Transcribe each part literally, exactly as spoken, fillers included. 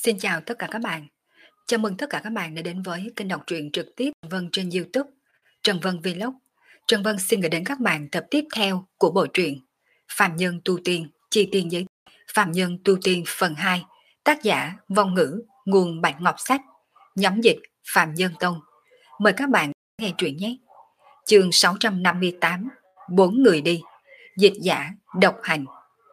Xin chào tất cả các bạn. Chào mừng tất cả các bạn đã đến với kênh đọc truyện trực tiếp Trần Vân trên YouTube, Trần Vân Vlog. Trần Vân xin gửi đến các bạn tập tiếp theo của bộ truyện Phạm Nhân Tu Tiên, chi tiên giới Phạm Nhân Tu Tiên phần hai, tác giả Vong Ngữ, nguồn Bạch Ngọc Sách, nhóm dịch Phạm Nhân Tông. Mời các bạn nghe truyện nhé. Chương sáu trăm năm mươi tám, Bốn người đi, dịch giả Độc Hành.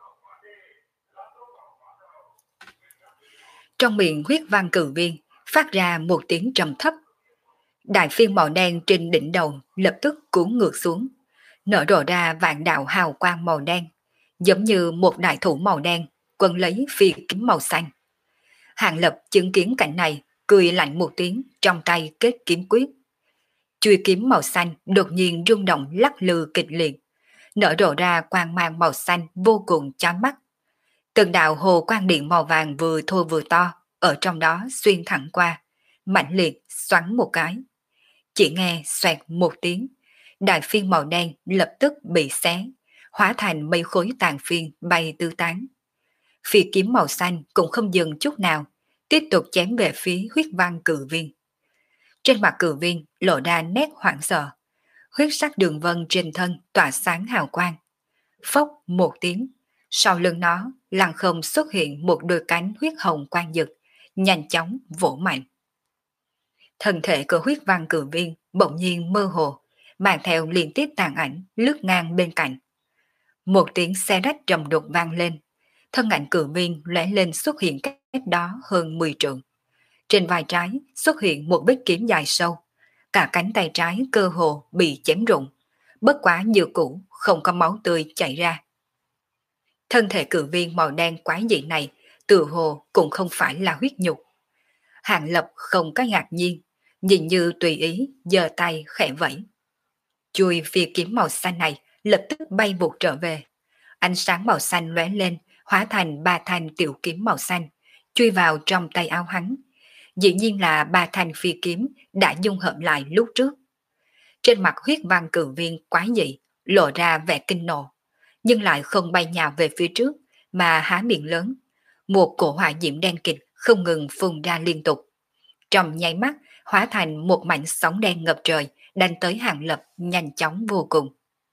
Trong miệng huyết văn cử viên phát ra một tiếng trầm thấp. Đại phiên màu đen trên đỉnh đầu lập tức cuốn ngược xuống, nở rộ ra vạn đạo hào quang màu đen, giống như một đại thủ màu đen quấn lấy phi kiếm màu xanh. Hạng Lập chứng kiến cảnh này, cười lạnh một tiếng, trong tay kết kiếm quyết. Chuôi kiếm màu xanh đột nhiên rung động lắc lư kịch liệt, nở rộ ra quang mang màu xanh vô cùng chói mắt. Từng đạo hồ quang điện màu vàng vừa thô vừa to, ở trong đó xuyên thẳng qua, mạnh liệt xoắn một cái. Chỉ nghe xoẹt một tiếng, đại phiên màu đen lập tức bị xé, hóa thành mây khối tàn phiên bay tứ tán. Phi kiếm màu xanh cũng không dừng chút nào, tiếp tục chém về phía huyết văn cử viên. Trên mặt cử viên lộ ra nét hoảng sợ, huyết sắc đường vân trên thân tỏa sáng hào quang. Phốc một tiếng, sau lưng nó lặng không xuất hiện một đôi cánh huyết hồng quang dực, nhanh chóng vỗ mạnh. Thân thể của huyết văn cử viên bỗng nhiên mơ hồ, mang theo liên tiếp tàn ảnh lướt ngang bên cạnh. Một tiếng xe rách trầm đục vang lên, thân ảnh cử viên lóe lên xuất hiện cách đó hơn mười trượng. Trên vai trái xuất hiện một vết kiếm dài sâu, cả cánh tay trái cơ hồ bị chém rụng, bất quá như cũ không có máu tươi chảy ra. Thân thể cử viên màu đen quái dị này tự hồ cũng không phải là huyết nhục. Hạng Lập không có ngạc nhiên, nhìn như tùy ý giơ tay khẽ vẫy. Chuôi phi kiếm màu xanh này lập tức bay vụt trở về. Ánh sáng màu xanh lóe lên, hóa thành ba thanh tiểu kiếm màu xanh, chui vào trong tay áo hắn. Dĩ nhiên là ba thanh phi kiếm đã dung hợp lại lúc trước. Trên mặt huyết văn cử viên quái dị lộ ra vẻ kinh nộ, nhưng lại không bay nhào về phía trước, mà há miệng lớn. Một cổ hỏa diễm đen kịt không ngừng phun ra liên tục. Trong nháy mắt, hóa thành một mảnh sóng đen ngập trời, đánh tới Hạng Lập nhanh chóng vô cùng.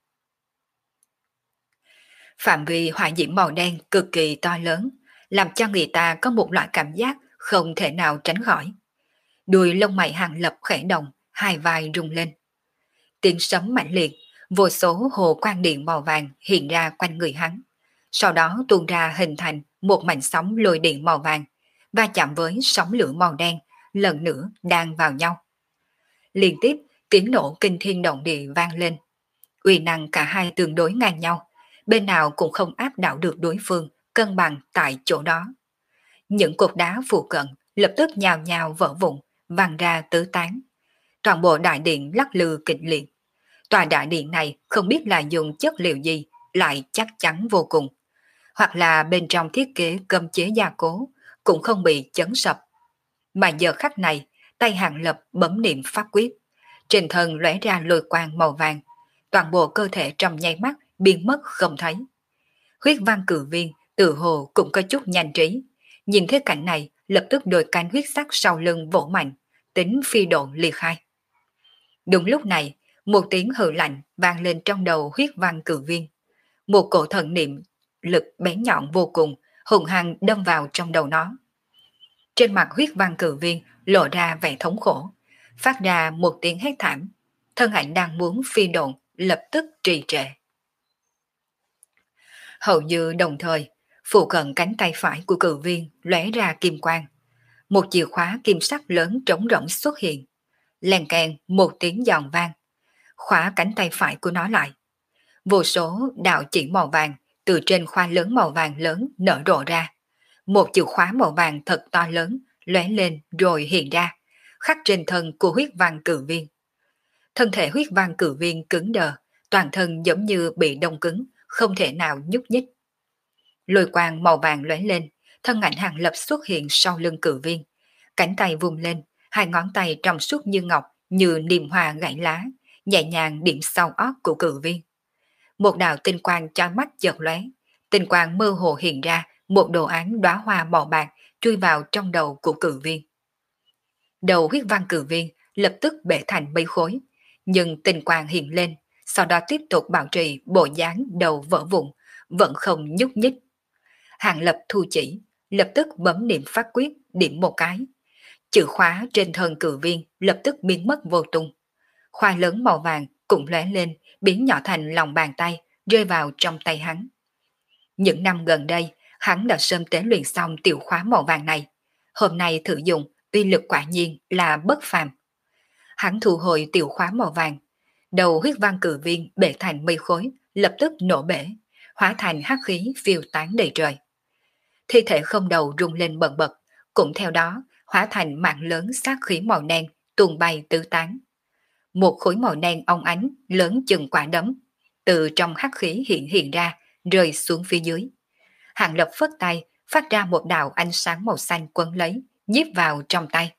Phạm vi hỏa diễm màu đen cực kỳ to lớn, làm cho người ta có một loại cảm giác không thể nào tránh khỏi. Đuôi lông mày Hạng Lập khẽ động, hai vai rung lên. Tiếng sấm mạnh liệt, vô số hồ quang điện màu vàng hiện ra quanh người hắn. Sau đó tuôn ra hình thành một mảnh sóng lôi điện màu vàng, va chạm với sóng lửa màu đen, lần nữa đang vào nhau. Liên tiếp, tiếng nổ kinh thiên động địa vang lên. Uy năng cả hai tương đối ngang nhau, bên nào cũng không áp đảo được đối phương, cân bằng tại chỗ đó. Những cột đá phụ cận lập tức nhào nhào vỡ vụn, văng ra tứ tán. Toàn bộ đại điện lắc lư kịch liệt. Tòa đại điện này không biết là dùng chất liệu gì, lại chắc chắn vô cùng. Hoặc là bên trong thiết kế cấm chế gia cố, cũng không bị chấn sập. Mà giờ khắc này, tay Hạng Lập bấm niệm pháp quyết, trên thân lóe ra lôi quang màu vàng, toàn bộ cơ thể trong nháy mắt biến mất không thấy. Huyết văn cử viên tự hồ cũng có chút nhanh trí, nhìn thấy cảnh này lập tức đôi cánh huyết sắc sau lưng vỗ mạnh, tính phi độn ly khai. Đúng lúc này, một tiếng hừ lạnh vang lên trong đầu huyết văn cử viên. Một cổ thần niệm lực bén nhọn vô cùng hùng hăng đâm vào trong đầu nó. Trên mặt huyết văn cử viên lộ ra vẻ thống khổ, phát ra một tiếng hét thảm, thân ảnh đang muốn phi độn lập tức trì trệ. Hầu như đồng thời, phụ cận cánh tay phải của cử viên lóe ra kim quang. Một chìa khóa kim sắc lớn trống rỗng xuất hiện. Lèn kèn một tiếng giòn vang, khóa cánh tay phải của nó lại. Vô số đạo chỉ màu vàng từ trên khoa lớn màu vàng lớn nở rộ ra. Một chìa khóa màu vàng thật to lớn lóe lên rồi hiện ra, khắc trên thân của huyết văn cử viên. Thân thể huyết văn cử viên cứng đờ, toàn thân giống như bị đông cứng, không thể nào nhúc nhích. Lôi quang màu vàng lóe lên, thân ảnh Hạng Lập xuất hiện sau lưng cử viên. Cánh tay vung lên, hai ngón tay trong suốt như ngọc, như niềm hoa gãy lá, nhẹ nhàng điểm sau óc của cử viên. Một đạo tinh quang chói mắt chợt lóe, tinh quang mơ hồ hiện ra, một đồ án đóa hoa màu bạc chui vào trong đầu của cử viên. Đầu huyết văn cử viên lập tức bể thành mấy khối, nhưng tinh quang hiện lên, sau đó tiếp tục bảo trì bộ dáng đầu vỡ vụn, vẫn không nhúc nhích. Hàng Lập thu chỉ, lập tức bấm niệm pháp quyết, điểm một cái. Chữ khóa trên thân cử viên lập tức biến mất vô tung. Khoa lớn màu vàng cũng lóe lên, biến nhỏ thành lòng bàn tay, rơi vào trong tay hắn. Những năm gần đây, hắn đã sớm tế luyện xong tiểu khóa màu vàng này. Hôm nay thử dụng, uy lực quả nhiên là bất phàm. Hắn thu hồi tiểu khóa màu vàng. Đầu huyết văn cử viên bể thành mây khối, lập tức nổ bể, hóa thành hắc khí phiêu tán đầy trời. Thi thể không đầu rung lên bần bật, cũng theo đó hóa thành mạng lớn sát khí màu đen tuôn bay tứ tán. Một khối màu đen ong ánh lớn chừng quả đấm, từ trong hắc khí hiện hiện ra, rơi xuống phía dưới. Hàng Lập phất tay, phát ra một đạo ánh sáng màu xanh quấn lấy, nhiếp vào trong tay.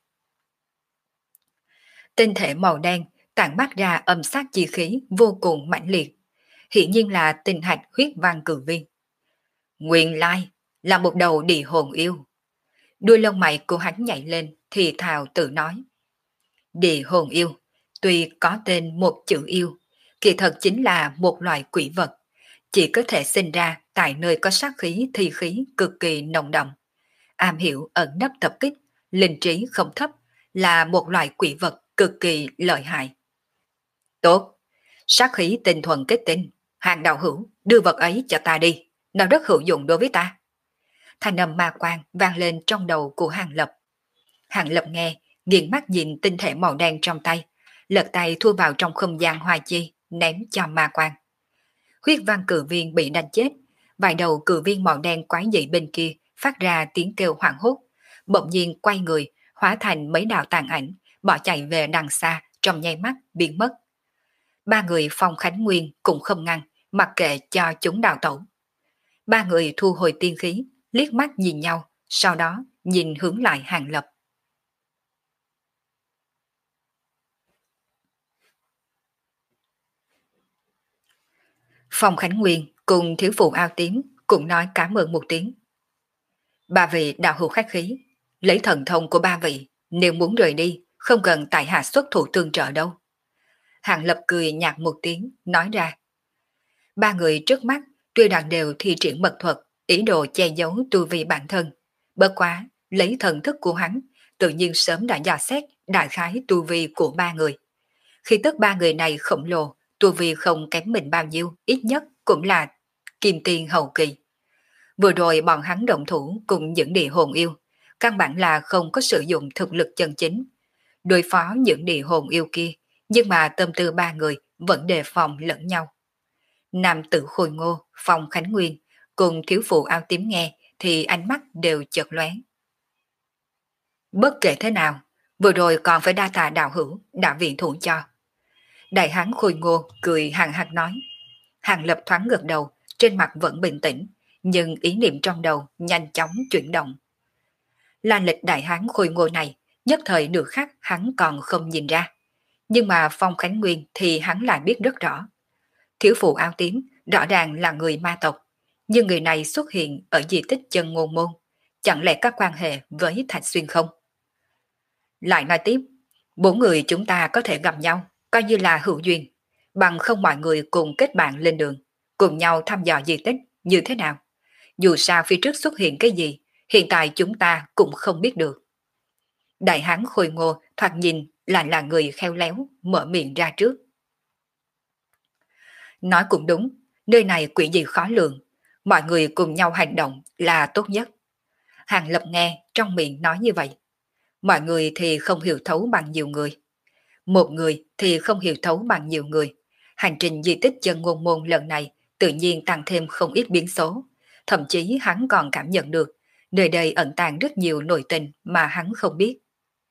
Tinh thể màu đen tản mát ra âm sát chi khí vô cùng mãnh liệt, hiển nhiên là tinh hạch huyết văn cử viên. Nguyên lai là một đầu địa hồn yêu. Đuôi lông mày của hắn nhảy lên, thì thào tự nói. Địa hồn yêu, tuy có tên một chữ yêu, kỳ thật chính là một loại quỷ vật, chỉ có thể sinh ra tại nơi có sát khí thi khí cực kỳ nồng đậm. Am hiểu ẩn nấp tập kích, linh trí không thấp, là một loại quỷ vật cực kỳ lợi hại. Tốt, sát khí tinh thuần kết tinh, Hàng đạo hữu, đưa vật ấy cho ta đi, nó rất hữu dụng đối với ta. Thanh âm ma quang vang lên trong đầu của Hàng Lập. Hàng Lập nghe, nghiêng mắt nhìn tinh thể màu đen trong tay, lật tay thu vào trong không gian hoa chi, ném cho ma quang. Huyết văn cử viên bị đánh chết, vài đầu cử viên màu đen quái dị bên kia phát ra tiếng kêu hoảng hốt, bỗng nhiên quay người, hóa thành mấy đạo tàn ảnh, bỏ chạy về đằng xa, trong nháy mắt biến mất. Ba người Phong Khánh Nguyên cũng không ngăn, mặc kệ cho chúng đào tẩu. Ba người thu hồi tiên khí, liếc mắt nhìn nhau, sau đó nhìn hướng lại Hàng Lập. Phong Khánh Nguyên cùng thiếu phụ áo tím cũng nói cảm ơn một tiếng. Ba vị đạo hữu khách khí, lấy thần thông của ba vị, nếu muốn rời đi, không cần tại hạ xuất thủ tương trợ đâu. Hàng Lập cười nhạt một tiếng, nói ra. Ba người trước mắt tuy rằng đều thi triển mật thuật, ý đồ che giấu tu vi bản thân. Bất quá, lấy thần thức của hắn, tự nhiên sớm đã dò xét đại khái tu vi của ba người. Khi tức ba người này khổng lồ, tu vi không kém mình bao nhiêu, ít nhất cũng là kim tiền hậu kỳ. Vừa rồi bọn hắn động thủ cùng những địa hồn yêu, căn bản là không có sử dụng thực lực chân chính. Đối phó những địa hồn yêu kia, nhưng mà tâm tư ba người vẫn đề phòng lẫn nhau. Nam tử Khôi Ngô, Phong Khánh Nguyên cùng thiếu phụ áo tím nghe thì ánh mắt đều chợt lóe. Bất kể thế nào, vừa rồi còn phải đa tạ đạo hữu, đã viện thủ cho. Đại hán Khôi Ngô cười hằng hắc nói. Hàng Lập thoáng gật đầu, trên mặt vẫn bình tĩnh, nhưng ý niệm trong đầu nhanh chóng chuyển động. Lan lịch đại hán Khôi Ngô này, nhất thời được khắc hắn còn không nhìn ra. Nhưng mà Phong Khánh Nguyên thì hắn lại biết rất rõ. Thiếu phụ áo tím rõ ràng là người ma tộc, nhưng người này xuất hiện ở di tích chân ngôn môn, chẳng lẽ có quan hệ với Thạch Xuyên không? Lại nói tiếp, bốn người chúng ta có thể gặp nhau, coi như là hữu duyên, bằng không mọi người cùng kết bạn lên đường, cùng nhau thăm dò di tích như thế nào? Dù sao phía trước xuất hiện cái gì, hiện tại chúng ta cũng không biết được. Đại hán Khôi Ngô thoạt nhìn là là người khéo léo, mở miệng ra trước. Nói cũng đúng, nơi này quỷ gì khó lường, mọi người cùng nhau hành động là tốt nhất. Hàng Lập nghe trong miệng nói như vậy. Mọi người thì không hiểu thấu bằng nhiều người. Một người thì không hiểu thấu bằng nhiều người. Hành trình di tích chân ngôn môn lần này tự nhiên tăng thêm không ít biến số. Thậm chí hắn còn cảm nhận được nơi đây ẩn tàng rất nhiều nội tình mà hắn không biết.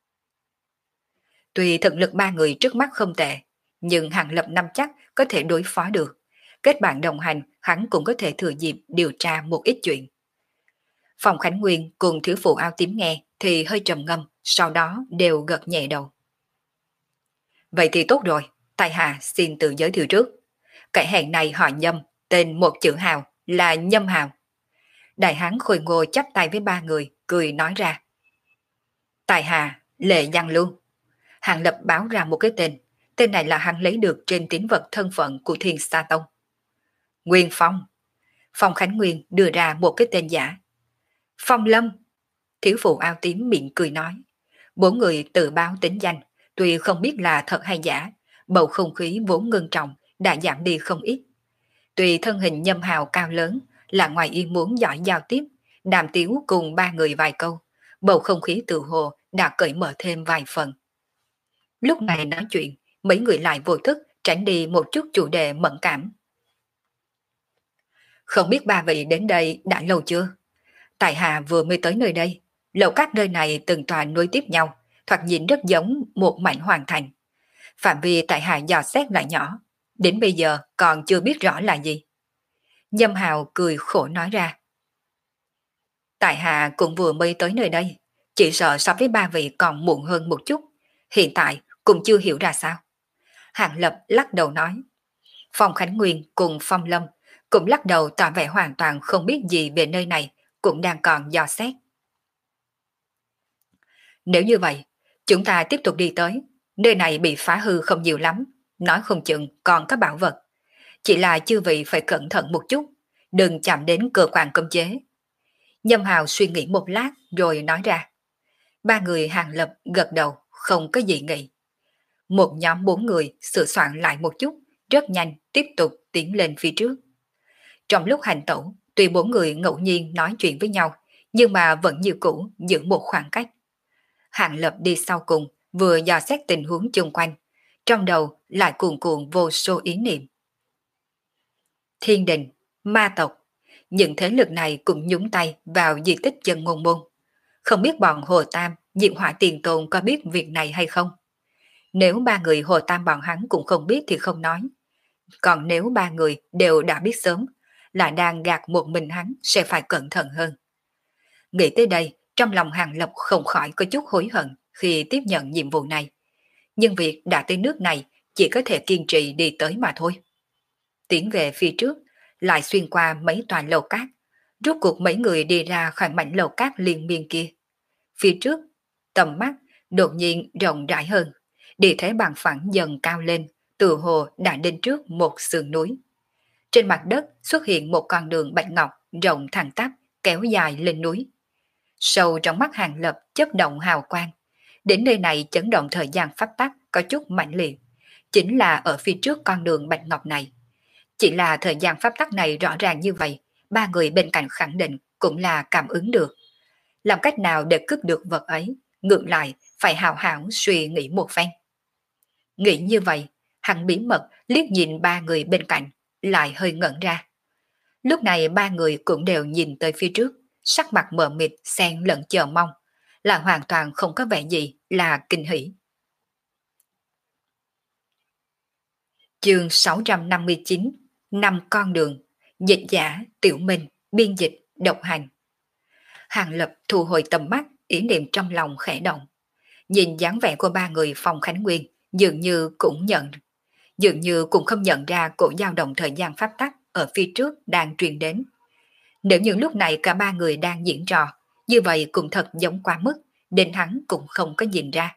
Tuy thực lực ba người trước mắt không tệ, nhưng Hàng Lập năm chắc có thể đối phó được. Kết bạn đồng hành, hắn cũng có thể thừa dịp điều tra một ít chuyện. Phong Khánh Nguyên cùng thiếu phụ áo tím nghe thì hơi trầm ngâm, sau đó đều gật nhẹ đầu. Vậy thì tốt rồi, tại hạ xin tự giới thiệu trước. Cái hẹn này họ Nhâm, tên một chữ Hào là Nhâm Hào. Đại hán khôi ngô chắp tay với ba người, cười nói ra. Tài hạ, Lệ Giang Lưu. Hàng Lập báo ra một cái tên. Tên này là hắn lấy được trên tín vật thân phận của Thiên Sa Tông. Nguyên Phong. Phong Khánh Nguyên đưa ra một cái tên giả. Phong Lâm. Thiếu phụ áo tím miệng cười nói. Bốn người tự báo tính danh, tuy không biết là thật hay giả, bầu không khí vốn ngưng trọng đã giảm đi không ít. Tuy thân hình Nhâm Hào cao lớn, là ngoài ý muốn giỏi giao tiếp, đàm tiếu cùng ba người vài câu, bầu không khí tự hồ đã cởi mở thêm vài phần. Lúc này nói chuyện, mấy người lại vô thức tránh đi một chút chủ đề mẫn cảm. Không biết ba vị đến đây đã lâu chưa? Tại hạ vừa mới tới nơi đây, lầu các nơi này từng tòa nối tiếp nhau, thoạt nhìn rất giống một mảnh hoàn thành. Phạm vi tại hạ dò xét lại nhỏ, đến bây giờ còn chưa biết rõ là gì. Nhâm Hào cười khổ nói ra. Tại hạ cũng vừa mới tới nơi đây, chỉ sợ so với ba vị còn muộn hơn một chút, hiện tại cũng chưa hiểu ra sao. Hàng Lập lắc đầu nói. Phong Khánh Nguyên cùng Phong Lâm cũng lắc đầu tỏ vẻ hoàn toàn không biết gì về nơi này, cũng đang còn dò xét. Nếu như vậy, chúng ta tiếp tục đi tới, nơi này bị phá hư không nhiều lắm, nói không chừng còn có bảo vật. Chỉ là chư vị phải cẩn thận một chút, đừng chạm đến cơ quan cấm chế. Nhâm Hào suy nghĩ một lát rồi nói ra. Ba người Hàng Lập gật đầu, không có gì nghĩ. Một nhóm bốn người sửa soạn lại một chút, rất nhanh tiếp tục tiến lên phía trước. Trong lúc hành tẩu, tuy bốn người ngẫu nhiên nói chuyện với nhau, nhưng mà vẫn như cũ giữ một khoảng cách. Hàng Lập đi sau cùng, vừa dò xét tình huống chung quanh, trong đầu lại cuồn cuộn vô số ý niệm. Thiên đình, ma tộc, những thế lực này cũng nhúng tay vào di tích Chân Ngôn Môn. Không biết bọn Hồ Tam, Diệu Hỏa Tiền Tôn có biết việc này hay không? Nếu ba người Hồ Tam bọn hắn cũng không biết thì không nói. Còn nếu ba người đều đã biết sớm, là đang gạt một mình hắn sẽ phải cẩn thận hơn. Nghĩ tới đây, trong lòng Hàng Lập không khỏi có chút hối hận khi tiếp nhận nhiệm vụ này. Nhưng việc đã tới nước này chỉ có thể kiên trì đi tới mà thôi. Tiến về phía trước, lại xuyên qua mấy tòa lầu cát, rốt cuộc mấy người đi ra khỏi mảnh lầu cát liên miên kia. Phía trước, tầm mắt đột nhiên rộng rãi hơn, địa thế bằng phẳng dần cao lên, từ hồ đã đến trước một sườn núi. Trên mặt đất xuất hiện một con đường bạch ngọc rộng thẳng tắp kéo dài lên núi. Sâu trong mắt Hàng Lập chớp động hào quang. Đến nơi này chấn động thời gian pháp tắc có chút mạnh liệt, chính là ở phía trước con đường bạch ngọc này. Chỉ là thời gian pháp tắc này rõ ràng như vậy, ba người bên cạnh khẳng định cũng là cảm ứng được. Làm cách nào để cướp được vật ấy, ngược lại phải hào hảo suy nghĩ một phen. Nghĩ như vậy, hắn bí mật liếc nhìn ba người bên cạnh, lại hơi ngẩn ra. Lúc này ba người cũng đều nhìn tới phía trước, sắc mặt mờ mịt xen lẫn chờ mong, là hoàn toàn không có vẻ gì là kinh hỉ. Chương sáu trăm năm mươi chín, năm con đường, dịch giả, tiểu minh, biên dịch, độc hành. Hàng Lập thu hồi tầm mắt, ý niệm trong lòng khẽ động. Nhìn dáng vẻ của ba người Phong Khánh Nguyên, dường như cũng nhận, dường như cũng không nhận ra cổ dao động thời gian pháp tắc ở phía trước đang truyền đến. Nếu như lúc này cả ba người đang diễn trò, như vậy cũng thật giống quá mức, đến hắn cũng không có nhìn ra.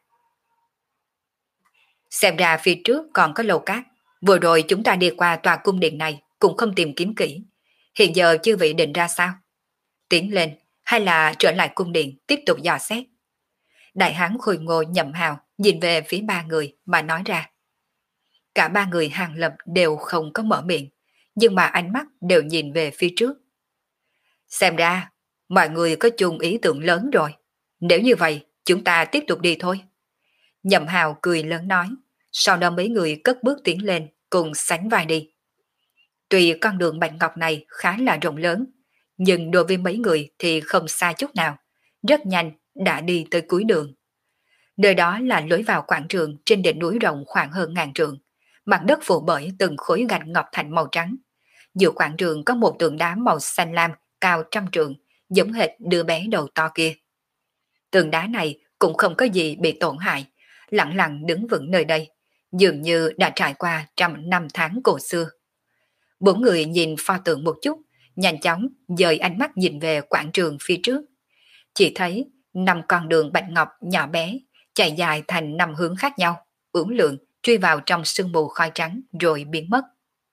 Xem ra phía trước còn có lầu cát, vừa rồi chúng ta đi qua tòa cung điện này cũng không tìm kiếm kỹ. Hiện giờ chư vị định ra sao? Tiến lên hay là trở lại cung điện tiếp tục dò xét? Đại hán khôi ngô Nhậm Hào nhìn về phía ba người mà nói ra. Cả ba người Hàng Lập đều không có mở miệng, nhưng mà ánh mắt đều nhìn về phía trước. Xem ra, mọi người có chung ý tưởng lớn rồi. Nếu như vậy, chúng ta tiếp tục đi thôi. Nhậm Hào cười lớn nói, sau đó mấy người cất bước tiến lên, cùng sánh vai đi. Tuy con đường bạch ngọc này khá là rộng lớn, nhưng đối với mấy người thì không xa chút nào, rất nhanh đã đi tới cuối đường. Nơi đó là lối vào quảng trường trên đỉnh núi rộng khoảng hơn ngàn trượng, mặt đất phủ bởi từng khối gạch ngọc thạch màu trắng. Giữa quảng trường có một tượng đá màu xanh lam cao trăm trượng, giống hệt đứa bé đầu to kia. Tượng đá này cũng không có gì bị tổn hại, lặng lặng đứng vững nơi đây, dường như đã trải qua trăm năm tháng cổ xưa. Bốn người nhìn pho tượng một chút, nhanh chóng dời ánh mắt nhìn về quảng trường phía trước. Chỉ thấy năm con đường bạch ngọc nhỏ bé, chạy dài thành năm hướng khác nhau, uốn lượn truy vào trong sương mù khói trắng rồi biến mất.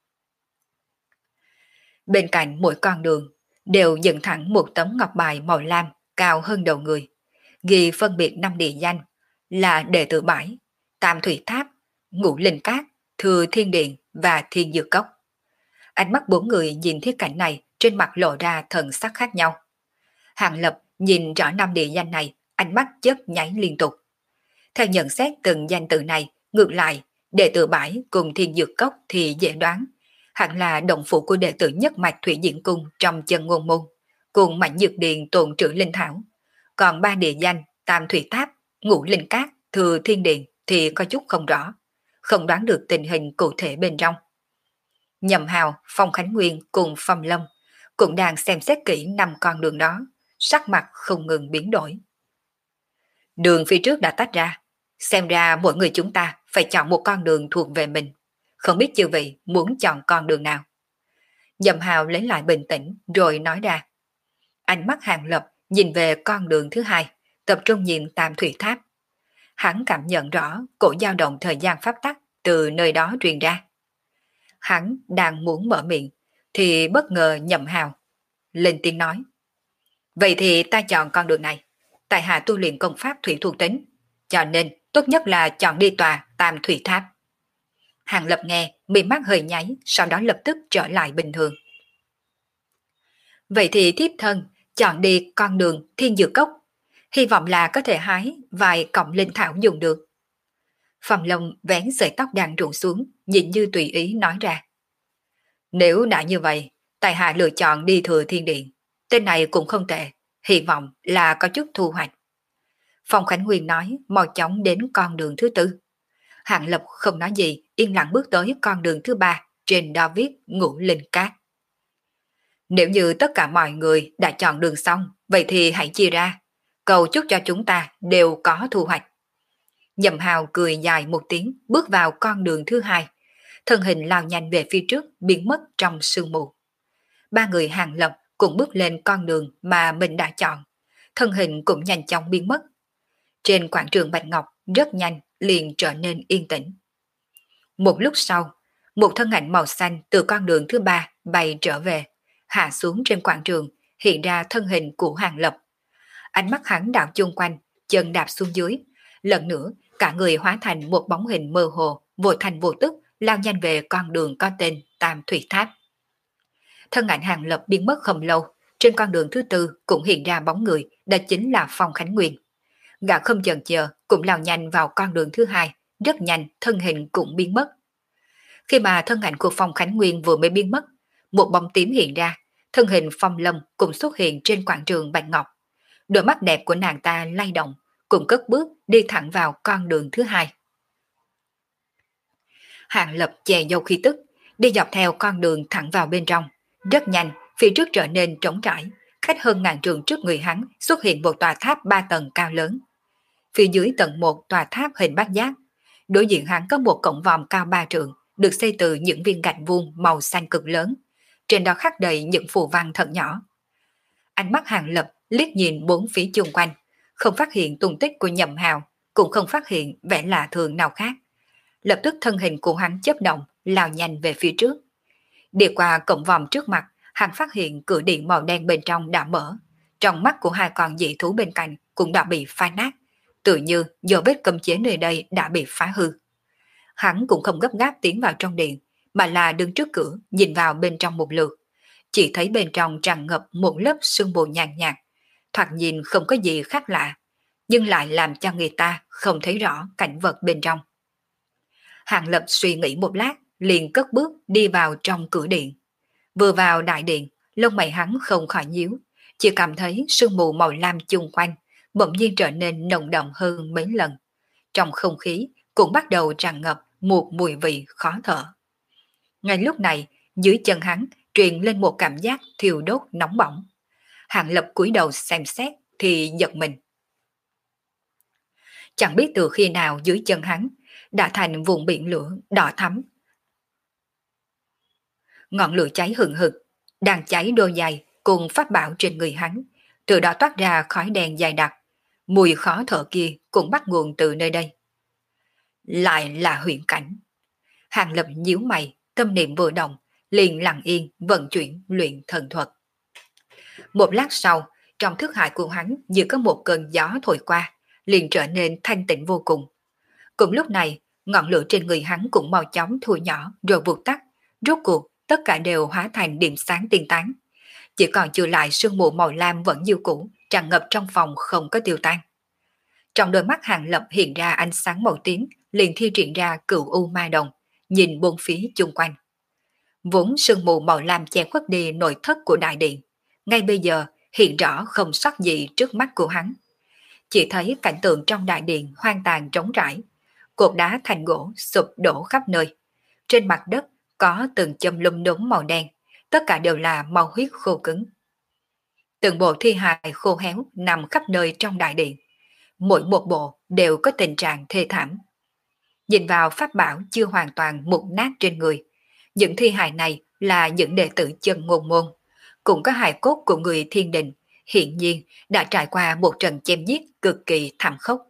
Bên cạnh mỗi con đường đều dựng thẳng một tấm ngọc bài màu lam cao hơn đầu người, ghi phân biệt năm địa danh là Đệ Tử Bãi, Tam Thủy Tháp, Ngũ Linh Cát, Thừa Thiên Điện và Thiên Dược Cốc. Ánh mắt bốn người nhìn thiết cảnh này trên mặt lộ ra thần sắc khác nhau. Hàng Lập nhìn rõ năm địa danh này, ánh mắt chớp nháy liên tục. Theo nhận xét từng danh từ này, ngược lại, Đệ Tử Bãi cùng Thiên Dược Cốc thì dễ đoán, hẳn là động phủ của đệ tử nhất mạch Thủy Diễn Cung trong chân ngôn môn, cùng Mạnh Dược Điện tồn trữ linh thảo. Còn ba địa danh Tam Thủy Tháp, Ngũ Linh Cát, Thừa Thiên Điện thì có chút không rõ, không đoán được tình hình cụ thể bên trong. Nhậm Hào, Phong Khánh Nguyên cùng Phong Lâm cũng đang xem xét kỹ năm con đường đó, sắc mặt không ngừng biến đổi. Đường phía trước đã tách ra, xem ra mỗi người chúng ta phải chọn một con đường thuộc về mình. Không biết chư vị muốn chọn con đường nào? Nhậm Hào lấy lại bình tĩnh rồi nói ra. Ánh mắt Hàng Lập nhìn về con đường thứ hai, tập trung nhìn Tam Thủy Tháp. Hắn cảm nhận rõ cổ dao động thời gian pháp tắc từ nơi đó truyền ra. Hắn đang muốn mở miệng thì bất ngờ Nhậm Hào lên tiếng nói. Vậy thì ta chọn con đường này. Tại hạ tu luyện công pháp thủy thuộc tính, cho nên tốt nhất là chọn đi tòa Tam Thủy Tháp. Hàng Lập nghe, mi mắt hơi nháy, sau đó lập tức trở lại bình thường. Vậy thì thiếp thân chọn đi con đường Thiên Dược Cốc, hy vọng là có thể hái vài cọng linh thảo dùng được. Phong Long vén sợi tóc đang rụng xuống, nhìn như tùy ý nói ra. Nếu đã như vậy, tại hạ lựa chọn đi Thừa Thiên Điện. Tên này cũng không tệ, hy vọng là có chút thu hoạch. Phong Khánh Nguyên nói, mau chóng đến con đường thứ tư. Hàng Lập không nói gì, yên lặng bước tới con đường thứ ba, trên đó viết Ngũ Linh Cát. Nếu như tất cả mọi người đã chọn đường xong, vậy thì hãy chia ra, cầu chúc cho chúng ta đều có thu hoạch. Nhậm Hào cười dài một tiếng, bước vào con đường thứ hai, thân hình lao nhanh về phía trước, biến mất trong sương mù. Ba người Hàng Lập cũng bước lên con đường mà mình đã chọn, thân hình cũng nhanh chóng biến mất. Trên quảng trường Bạch Ngọc rất nhanh liền trở nên yên tĩnh. Một lúc sau, một thân ảnh màu xanh từ con đường thứ ba bay trở về, hạ xuống trên quảng trường, hiện ra thân hình của Hàng Lập. Ánh mắt hắn đảo chung quanh, chân đạp xuống dưới, lần nữa cả người hóa thành một bóng hình mơ hồ, vô thành vô tức lao nhanh về con đường có tên Tam Thủy Tháp. Thân ảnh Hàng Lập biến mất không lâu, trên con đường thứ tư cũng hiện ra bóng người, đó chính là Phong Khánh Nguyên. Gã không chần chờ cũng lao nhanh vào con đường thứ hai, rất nhanh thân hình cũng biến mất. Khi mà thân ảnh của Phong Khánh Nguyên vừa mới biến mất, một bóng tím hiện ra, thân hình Phong Lâm cũng xuất hiện trên quảng trường Bạch Ngọc. Đôi mắt đẹp của nàng ta lay động, cùng cất bước đi thẳng vào con đường thứ hai. Hàng Lập chè dâu khí tức, đi dọc theo con đường thẳng vào bên trong. Rất nhanh, phía trước trở nên trống trải, cách hơn ngàn trường trước người hắn xuất hiện một tòa tháp ba tầng cao lớn. Phía dưới tầng một tòa tháp hình bát giác, đối diện hắn có một cổng vòm cao ba trượng, được xây từ những viên gạch vuông màu xanh cực lớn, trên đó khắc đầy những phù văn thật nhỏ. Ánh mắt Hàng Lập liếc nhìn bốn phía chung quanh, không phát hiện tung tích của Nhậm Hào, cũng không phát hiện vẻ lạ thường nào khác. Lập tức thân hình của hắn chớp động, lao nhanh về phía trước. Đi qua cổng vòm trước mặt, hắn phát hiện cửa điện màu đen bên trong đã mở. Trong mắt của hai con dị thú bên cạnh cũng đã bị phá nát, tự như do vết cấm chế nơi đây đã bị phá hư. Hắn cũng không gấp gáp tiến vào trong điện, mà là đứng trước cửa nhìn vào bên trong một lượt. Chỉ thấy bên trong tràn ngập một lớp sương mù nhàn nhạt, thoạt nhìn không có gì khác lạ, nhưng lại làm cho người ta không thấy rõ cảnh vật bên trong. Hàng Lập suy nghĩ một lát, liền cất bước đi vào trong cửa điện. Vừa vào đại điện, lông mày hắn không khỏi nhíu, chỉ cảm thấy sương mù màu lam chung quanh bỗng nhiên trở nên nồng đậm hơn mấy lần. Trong không khí cũng bắt đầu tràn ngập một mùi vị khó thở. Ngay lúc này, dưới chân hắn truyền lên một cảm giác thiêu đốt nóng bỏng. Hàng Lập cúi đầu xem xét thì giật mình. Chẳng biết từ khi nào dưới chân hắn đã thành vùng biển lửa đỏ thắm. Ngọn lửa cháy hừng hực, Đang cháy đôi giày cùng pháp bảo trên người hắn, từ đó toát ra khói đen dài đặc. Mùi khó thở kia cũng bắt nguồn từ nơi đây. Lại là huyện cảnh. Hàng Lập nhíu mày, tâm niệm vừa động, liền lặng yên vận chuyển luyện thần thuật. Một lát sau, trong thức hải của hắn như có một cơn gió thổi qua, liền trở nên thanh tịnh vô cùng. Cùng lúc này, ngọn lửa trên người hắn cũng mau chóng thu nhỏ rồi vụt tắt, rốt cuộc tất cả đều hóa thành điểm sáng tiên tán. Chỉ còn chưa lại sương mù màu lam vẫn như cũ, tràn ngập trong phòng không có tiêu tan. Trong đôi mắt Hàng Lập hiện ra ánh sáng màu tím, liền thi triển ra cửu u ma đồng, nhìn bốn phía chung quanh. Vốn sương mù màu lam che khuất đi nội thất của đại điện, ngay bây giờ hiện rõ không sót gì trước mắt của hắn. Chỉ thấy cảnh tượng trong đại điện hoang tàn trống trải, cột đá thành gỗ sụp đổ khắp nơi. Trên mặt đất có từng châm lum đốm màu đen, tất cả đều là màu huyết khô cứng. Từng bộ thi hài khô héo nằm khắp nơi trong đại điện, mỗi một bộ đều có tình trạng thê thảm. Nhìn vào pháp bảo chưa hoàn toàn mục nát trên người, những thi hài này là những đệ tử chân ngôn môn, cũng có hài cốt của người thiên đình, hiện nhiên đã trải qua một trận chém giết cực kỳ thảm khốc.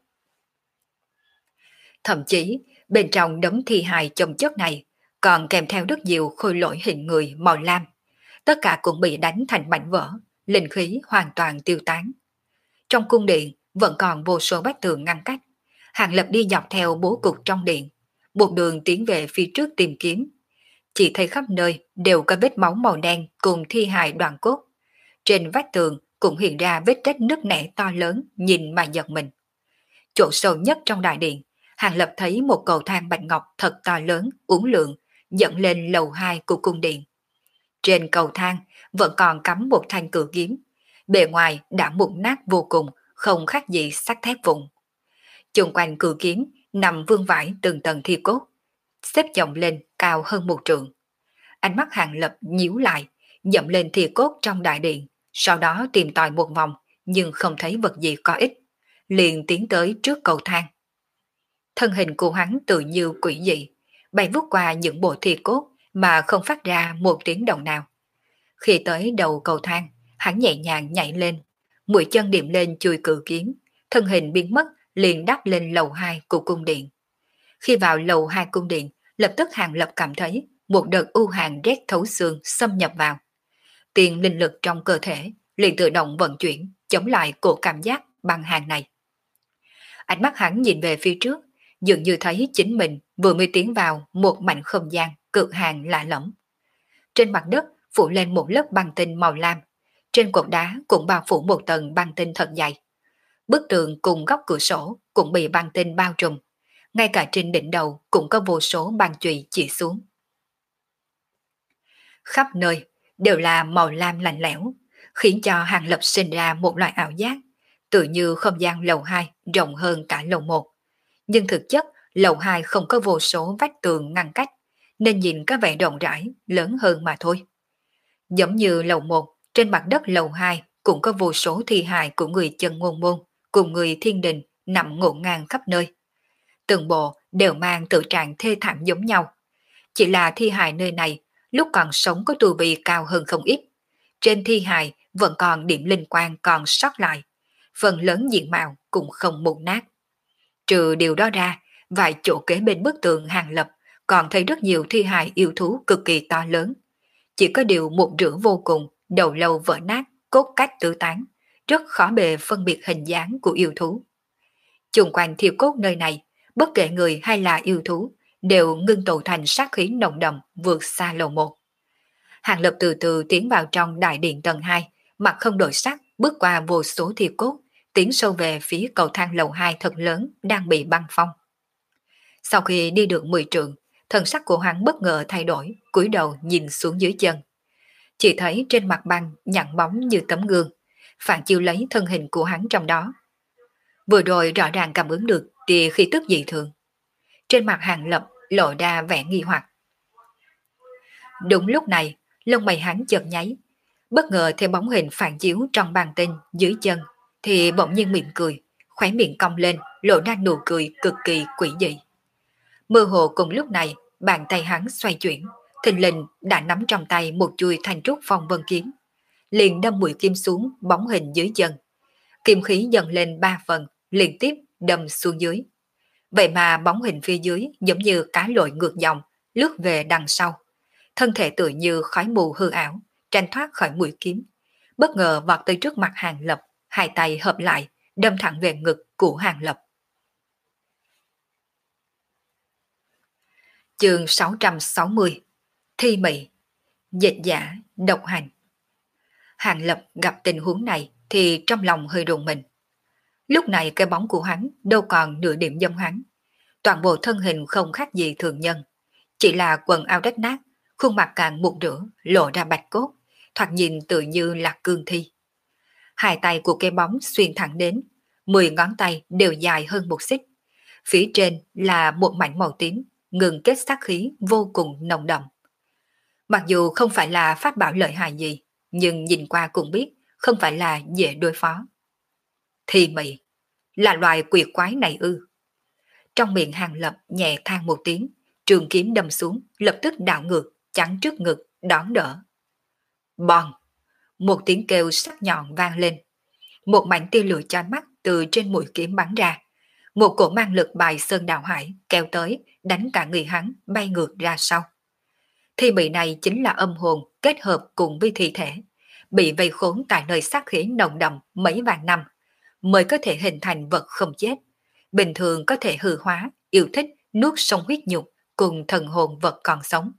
Thậm chí, bên trong đống thi hài chồng chất này còn kèm theo rất nhiều khôi lỗi hình người màu lam. Tất cả cũng bị đánh thành mảnh vỡ, linh khí hoàn toàn tiêu tán. Trong cung điện vẫn còn vô số vách tường ngăn cách. Hàng Lập đi dọc theo bố cục trong điện, một đường tiến về phía trước tìm kiếm. Chỉ thấy khắp nơi đều có vết máu màu đen cùng thi hài đoàn cốt. Trên vách tường cũng hiện ra vết rách nứt nẻ to lớn, nhìn mà giật mình. Chỗ sâu nhất trong đại điện, Hàng Lập thấy một cầu thang bạch ngọc thật to lớn, uốn lượn, dẫn lên lầu hai của cung điện. Trên cầu thang vẫn còn cắm một thanh cự kiếm, bề ngoài đã mục nát vô cùng, không khác gì sắt thép vụn. Chung quanh cự kiếm nằm vương vãi từng tầng thi cốt, xếp chồng lên cao hơn một trượng. Ánh mắt Hàng Lập nhíu lại, dậm lên thi cốt trong đại điện, sau đó tìm tòi một vòng nhưng không thấy vật gì có ích, liền tiến tới trước cầu thang. Thân hình của hắn tự như quỷ dị, bay vút qua những bộ thi cốt mà không phát ra một tiếng động nào. Khi tới đầu cầu thang, hắn nhẹ nhàng nhảy lên, mũi chân điểm lên chui cự kiếm, thân hình biến mất liền đáp lên lầu hai của cung điện. Khi vào lầu hai cung điện, lập tức Hàng Lập cảm thấy một đợt u hàn rét thấu xương xâm nhập vào. Tiền linh lực trong cơ thể liền tự động vận chuyển, chống lại cổ cảm giác băng hàn này. Ánh mắt hắn nhìn về phía trước, dường như thấy chính mình vừa mới tiến vào một mảnh không gian cực hàn lạ lẫm. Trên mặt đất phủ lên một lớp băng tinh màu lam, trên cột đá cũng bao phủ một tầng băng tinh thật dày. Bức tường cùng góc cửa sổ cũng bị băng tinh bao trùm, ngay cả trên đỉnh đầu cũng có vô số băng chùy chỉ xuống. Khắp nơi đều là màu lam lạnh lẽo, khiến cho Hàng Lập sinh ra một loại ảo giác, tự như không gian lầu hai rộng hơn cả lầu một. Nhưng thực chất lầu hai không có vô số vách tường ngăn cách, nên nhìn có vẻ rộng rãi, lớn hơn mà thôi. Giống như lầu một, trên mặt đất lầu hai cũng có vô số thi hài của người chân ngôn môn cùng người thiên đình nằm ngổn ngang khắp nơi. Từng bộ đều mang tự trạng thê thảm giống nhau. Chỉ là thi hài nơi này lúc còn sống có tu vi cao hơn không ít. Trên thi hài vẫn còn điểm linh quang còn sót lại, phần lớn diện mạo cũng không mục nát. Trừ điều đó ra, vài chỗ kế bên bức tường Hàng Lập còn thấy rất nhiều thi hài yêu thú cực kỳ to lớn. Chỉ có điều một rửa vô cùng, đầu lâu vỡ nát, cốt cách tứ tán, rất khó bề phân biệt hình dáng của yêu thú. Chung quanh thiêu cốt nơi này, bất kể người hay là yêu thú, đều ngưng tụ thành sát khí nồng đậm vượt xa lầu một. Hàng Lập từ từ tiến vào trong đại điện tầng hai, mặt không đổi sắc, bước qua vô số thiêu cốt, tiến sâu về phía cầu thang lầu hai thật lớn đang bị băng phong. Sau khi đi được mười trượng, thần sắc của hắn bất ngờ thay đổi, cúi đầu nhìn xuống dưới chân. Chỉ thấy trên mặt băng nhẵn bóng như tấm gương, phản chiếu lấy thân hình của hắn trong đó. Vừa rồi rõ ràng cảm ứng được tia khí tức dị thường. Trên mặt Hàng Lập lộ ra vẻ nghi hoặc. Đúng lúc này, lông mày hắn chợt nháy, bất ngờ theo bóng hình phản chiếu trong bàn tinh dưới chân, thì bỗng nhiên mỉm cười, khóe miệng cong lên, lộ ra nụ cười cực kỳ quỷ dị. Mơ hồ cùng lúc này, bàn tay hắn xoay chuyển, thình lình đã nắm trong tay một chuôi thanh trúc phong vân kiếm, liền đâm mũi kim xuống bóng hình dưới chân. Kim khí dần lên ba phần, liên tiếp đâm xuống dưới. Vậy mà bóng hình phía dưới giống như cá lội ngược dòng, lướt về đằng sau. Thân thể tựa như khói mù hư ảo, tranh thoát khỏi mũi kiếm. Bất ngờ vọt tới trước mặt Hàng Lập, hai tay hợp lại, đâm thẳng về ngực của Hàng Lập. Chương sáu trăm sáu mươi. Thi mị, dịch giả, độc hành. Hàng Lập gặp tình huống này thì trong lòng hơi rùng mình. Lúc này cái bóng của hắn đâu còn nửa điểm giống hắn. Toàn bộ thân hình không khác gì thường nhân. Chỉ là quần áo rách nát, khuôn mặt càng mụn rửa, lộ ra bạch cốt, thoạt nhìn tự như là cương thi. Hai tay của cái bóng xuyên thẳng đến, mười ngón tay đều dài hơn một xích. Phía trên là một mảnh màu tím, ngừng kết sát khí vô cùng nồng đậm. Mặc dù không phải là pháp bảo lợi hại gì, nhưng nhìn qua cũng biết không phải là dễ đối phó. Thi mị, là loài quỷ quái này ư? Trong miệng Hàng Lập nhẹ than một tiếng, trường kiếm đâm xuống, lập tức đảo ngược, chắn trước ngực, đón đỡ. Bòn! Một tiếng kêu sắc nhọn vang lên. Một mảnh tia lửa chói mắt từ trên mũi kiếm bắn ra. Một cổ mang lực bài sơn đào hải kéo tới, đánh cả người hắn bay ngược ra sau. Thi mị này chính là âm hồn kết hợp cùng với thi thể, bị vây khốn tại nơi sát khí nồng đậm mấy vạn năm, mới có thể hình thành vật không chết. Bình thường có thể hư hóa, yêu thích nuốt sống huyết nhục cùng thần hồn vật còn sống.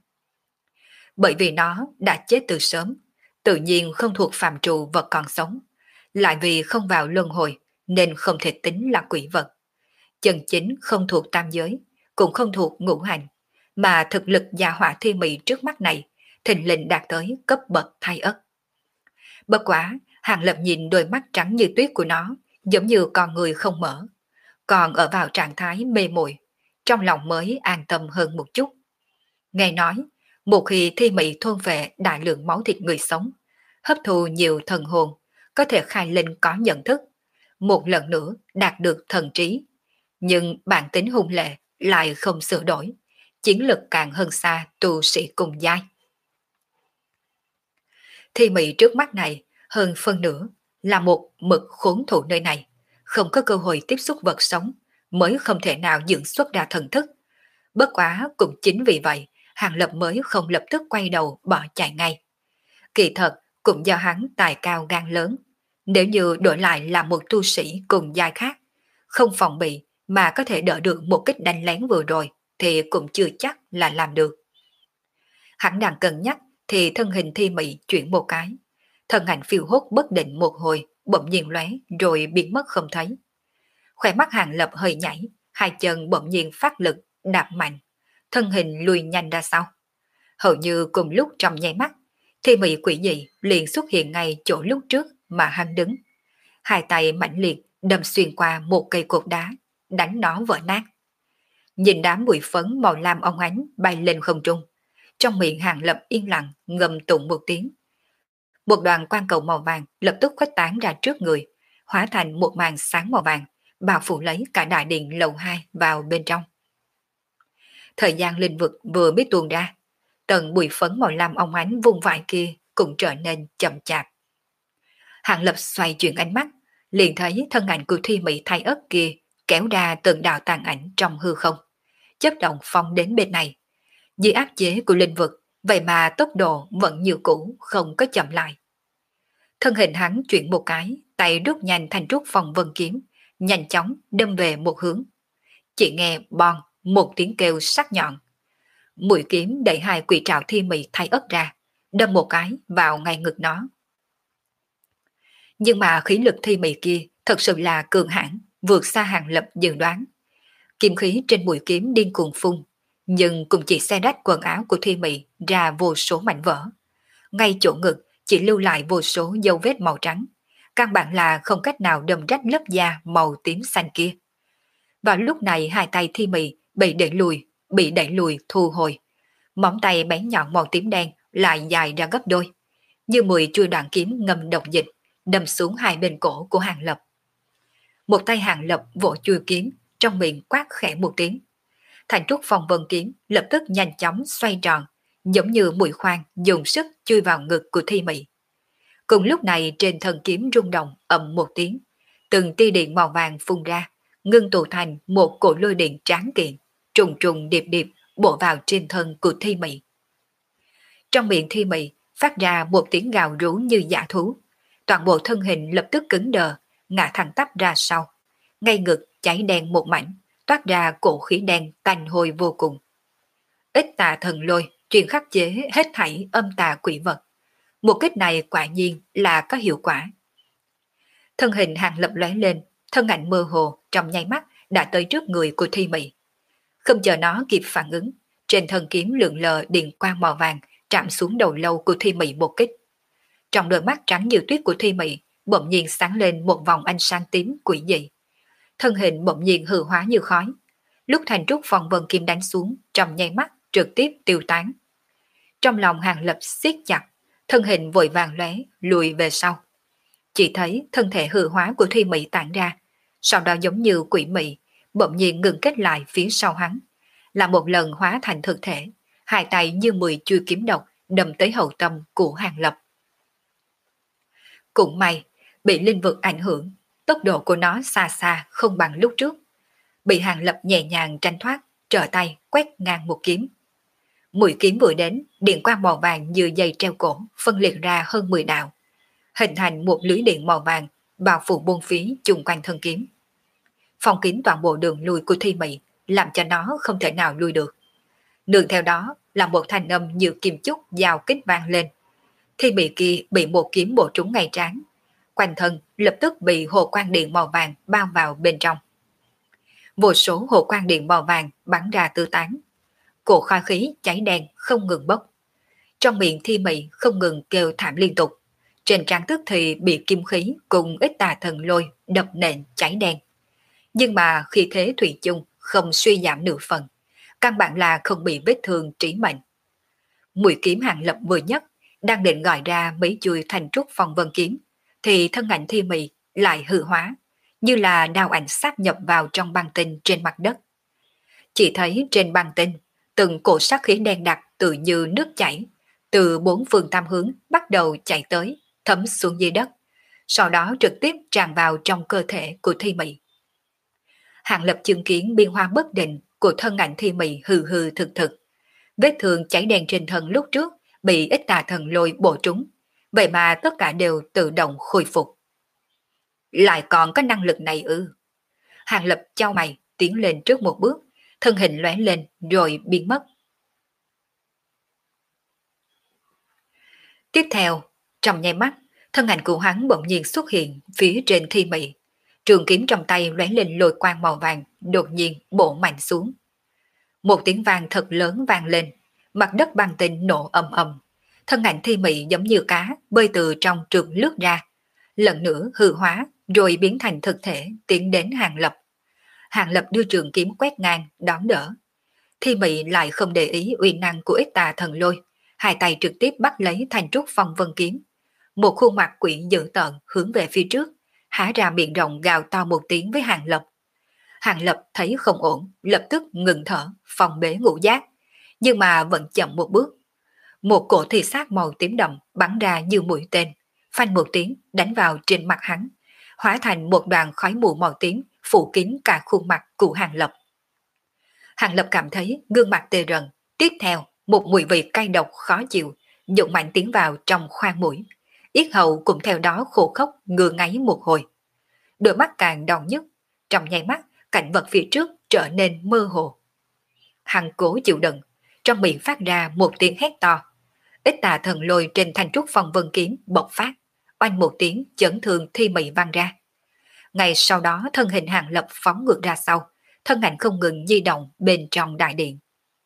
Bởi vì nó đã chết từ sớm, tự nhiên không thuộc phạm trù vật còn sống, lại vì không vào luân hồi nên không thể tính là quỷ vật. Chân chính không thuộc tam giới, cũng không thuộc ngũ hành, mà thực lực gia hỏa thi mị trước mắt này thình lình đạt tới cấp bậc thai ất. Bất quá, Hàng Lập nhìn đôi mắt trắng như tuyết của nó, giống như con người không mở, còn ở vào trạng thái mê muội, trong lòng mới an tâm hơn một chút. Nghe nói, một khi thi mị thôn vệ đại lượng máu thịt người sống, hấp thu nhiều thần hồn, có thể khai linh có nhận thức, một lần nữa đạt được thần trí. Nhưng bản tính hung lệ lại không sửa đổi, chiến lực càng hơn xa tu sĩ cùng giai. Thi mị trước mắt này, hơn phân nửa, là một mực khốn thủ nơi này, không có cơ hội tiếp xúc vật sống, mới không thể nào dưỡng xuất ra thần thức. Bất quá cũng chính vì vậy, Hàng Lập mới không lập tức quay đầu bỏ chạy ngay. Kỳ thật, cũng do hắn tài cao gan lớn. Nếu như đổi lại là một tu sĩ cùng giai khác, không phòng bị mà có thể đỡ được một kích đánh lén vừa rồi, thì cũng chưa chắc là làm được. Hắn đang cân nhắc thì thân hình thi mị chuyển một cái. Thân ảnh phiêu hốt bất định một hồi, bỗng nhiên lóe rồi biến mất không thấy. Khỏe mắt Hàng Lập hơi nhảy, hai chân bỗng nhiên phát lực, đạp mạnh, thân hình lùi nhanh ra sau. Hầu như cùng lúc trong nháy mắt, thi mị quỷ dị liền xuất hiện ngay chỗ lúc trước mà hắn đứng. Hai tay mạnh liệt đâm xuyên qua một cây cột đá, đánh nó vỡ nát. Nhìn đám bụi phấn màu lam óng ánh bay lên không trung, trong miệng Hàng Lập yên lặng ngầm tụng một tiếng. Một đoàn quang cầu màu vàng lập tức khuếch tán ra trước người, hóa thành một màn sáng màu vàng, bao phủ lấy cả đại điện lầu hai vào bên trong. Thời gian linh vực vừa mới tuôn ra, tầng bụi phấn màu lam óng ánh vùng vãi kia cũng trở nên chậm chạp. Hàng Lập xoay chuyển ánh mắt, liền thấy thân ảnh của thi mị thay ớt kia kéo ra từng đạo tàn ảnh trong hư không, chớp động phong đến bên này. Dưới áp chế của linh vực, vậy mà tốc độ vẫn như cũ, không có chậm lại. Thân hình hắn chuyển một cái, tay rút nhanh thành trúc phong vân kiếm, nhanh chóng đâm về một hướng. Chỉ nghe bon một tiếng kêu sắc nhọn. Mũi kiếm đẩy hai quỷ trảo thi mị thay ớt ra, đâm một cái vào ngay ngực nó. Nhưng mà khí lực thi mị kia thật sự là cường hãn, vượt xa Hàng Lập dự đoán. Kim khí trên mũi kiếm điên cuồng phun, nhưng cũng chỉ xé rách quần áo của thi mị ra vô số mảnh vỡ. Ngay chỗ ngực chỉ lưu lại vô số dấu vết màu trắng, căn bản là không cách nào đâm rách lớp da màu tím xanh kia. Vào lúc này hai tay thi mị bị đẩy lùi, bị đẩy lùi thu hồi. Móng tay bén nhọn màu tím đen lại dài ra gấp đôi, như mười chuôi đoạn kiếm ngầm độc dịch, đâm xuống hai bên cổ của Hàng Lập. Một tay Hàng Lập vỗ chuôi kiếm, trong miệng quát khẽ một tiếng. Thành trúc phong vân kiếm lập tức nhanh chóng xoay tròn, giống như mũi khoan dùng sức chui vào ngực của Thi Mị. Cùng lúc này trên thân kiếm rung động ầm một tiếng, từng tia điện màu vàng phun ra, ngưng tụ thành một cổ lôi điện tráng kiện, trùng trùng điệp điệp bổ vào trên thân của Thi Mị. Trong miệng Thi Mị phát ra một tiếng gào rú như dã thú, toàn bộ thân hình lập tức cứng đờ, ngã thẳng tắp ra sau, ngay ngực cháy đen một mảnh, toát ra cổ khí đen tanh hôi vô cùng. Ít tà thần lôi truyền khắc chế hết thảy âm tà quỷ vật. Một kích này quả nhiên là có hiệu quả. Thân hình Hàng Lập lóe lên, thân ảnh mơ hồ trong nháy mắt đã tới trước người của Thi Mị. Không chờ nó kịp phản ứng, trên thân kiếm lượn lờ điện quang màu vàng chạm xuống đầu lâu của Thi Mị một kích. Trong đôi mắt trắng như tuyết của Thi Mị bỗng nhiên sáng lên một vòng ánh sáng tím quỷ dị. Thân hình bỗng nhiên hư hóa như khói. Lúc Thành Trúc Phong Vân Kim đánh xuống, trong nháy mắt trực tiếp tiêu tán. Trong lòng Hàng Lập siết chặt, thân hình vội vàng lóe lùi về sau. Chỉ thấy thân thể hư hóa của Thi Mị tản ra, sau đó giống như quỷ mị, bỗng nhiên ngừng kết lại phía sau hắn, là một lần hóa thành thực thể, hai tay như mười chuôi kiếm độc đâm tới hậu tâm của Hàng Lập. Cũng may, bị linh vực ảnh hưởng, tốc độ của nó xa xa không bằng lúc trước. Bị Hàng Lập nhẹ nhàng tranh thoát, trở tay quét ngang một kiếm. Mũi kiếm vừa đến, điện quang màu vàng như dây treo cổ phân liệt ra hơn mười đạo, hình thành một lưới điện màu vàng bao phủ bốn phía chung quanh thân kiếm, phong kín toàn bộ đường lui của Thi Mị, làm cho nó không thể nào lui được. Nương theo đó là một thanh âm như kim chúc dao kích vang lên. Thi Mị kia bị một kiếm bổ trúng ngay trán, quanh thân lập tức bị hồ quang điện màu vàng bao vào bên trong. Vô số hồ quang điện màu vàng bắn ra tứ tán, cổ khói khí cháy đen không ngừng bốc. Trong miệng Thi Mị không ngừng kêu thảm liên tục, trên trán tức thì bị kim khí cùng ít tà thần lôi đập nện cháy đen. Nhưng mà khi thế thủy chung không suy giảm nửa phần, căn bản là không bị vết thương trí mệnh. Mũi kiếm Hàng Lập vừa nhất, đang định gọi ra mấy chuôi Thành Trúc Phong Vân kiếm, thì thân ảnh Thi Mị lại hư hóa, như là đao ảnh sát nhập vào trong băng tinh trên mặt đất. Chỉ thấy trên băng tinh, từng cổ sát khí đen đặc tự như nước chảy, từ bốn phương tam hướng bắt đầu chạy tới, thấm xuống dưới đất, sau đó trực tiếp tràn vào trong cơ thể của Thi Mị. Hàng Lập chứng kiến biên hoa bất định của thân ảnh Thi Mị hừ hừ thực thực. Vết thương cháy đen trên thân lúc trước bị ít tà thần lôi bổ trúng, vậy mà tất cả đều tự động khôi phục. Lại còn có năng lực này ư? Hàng Lập chau mày tiến lên trước một bước, thân hình lóe lên rồi biến mất. Tiếp theo, trong nháy mắt, thân ảnh của hắn bỗng nhiên xuất hiện phía trên Thi Mị. Trường kiếm trong tay lóe lên lôi quang màu vàng, đột nhiên bổ mạnh xuống. Một tiếng vang thật lớn vang lên, mặt đất băng tinh nổ ầm ầm. Thân ảnh Thi Mị giống như cá bơi từ trong trượt lướt ra, lần nữa hư hóa rồi biến thành thực thể tiến đến Hàng Lập. Hàng Lập đưa trường kiếm quét ngang đón đỡ. Thi Mị lại không để ý uy năng của ít tà thần lôi, hai tay trực tiếp bắt lấy Thành Trúc Phong Vân kiếm. Một khuôn mặt quỷ dữ tợn hướng về phía trước, há ra miệng rộng gào to một tiếng với Hàng Lập. Hàng Lập thấy không ổn, lập tức ngừng thở, phòng bế ngũ giác, nhưng mà vẫn chậm một bước. Một cổ thị sát màu tím đậm bắn ra như mũi tên, phanh một tiếng đánh vào trên mặt hắn, hóa thành một đoàn khói mù màu tím phủ kín cả khuôn mặt của Hàng Lập. Hàng Lập cảm thấy gương mặt tê rần, tiếp theo một mùi vị cay độc khó chịu dũng mạnh tiến vào trong khoang mũi, yết hầu cũng theo đó khô khốc ngứa ngáy một hồi. Đôi mắt càng đau nhức, trong nháy mắt cảnh vật phía trước trở nên mơ hồ. Hắn cố chịu đựng, trong miệng phát ra một tiếng hét to. Ít tà thần lôi trên Thanh Trúc Phong Vân kiếm bộc phát, oanh một tiếng chấn thương Thi Mị văng ra. Ngay sau đó thân hình Hàng Lập phóng ngược ra sau, thân ảnh không ngừng di động bên trong đại điện.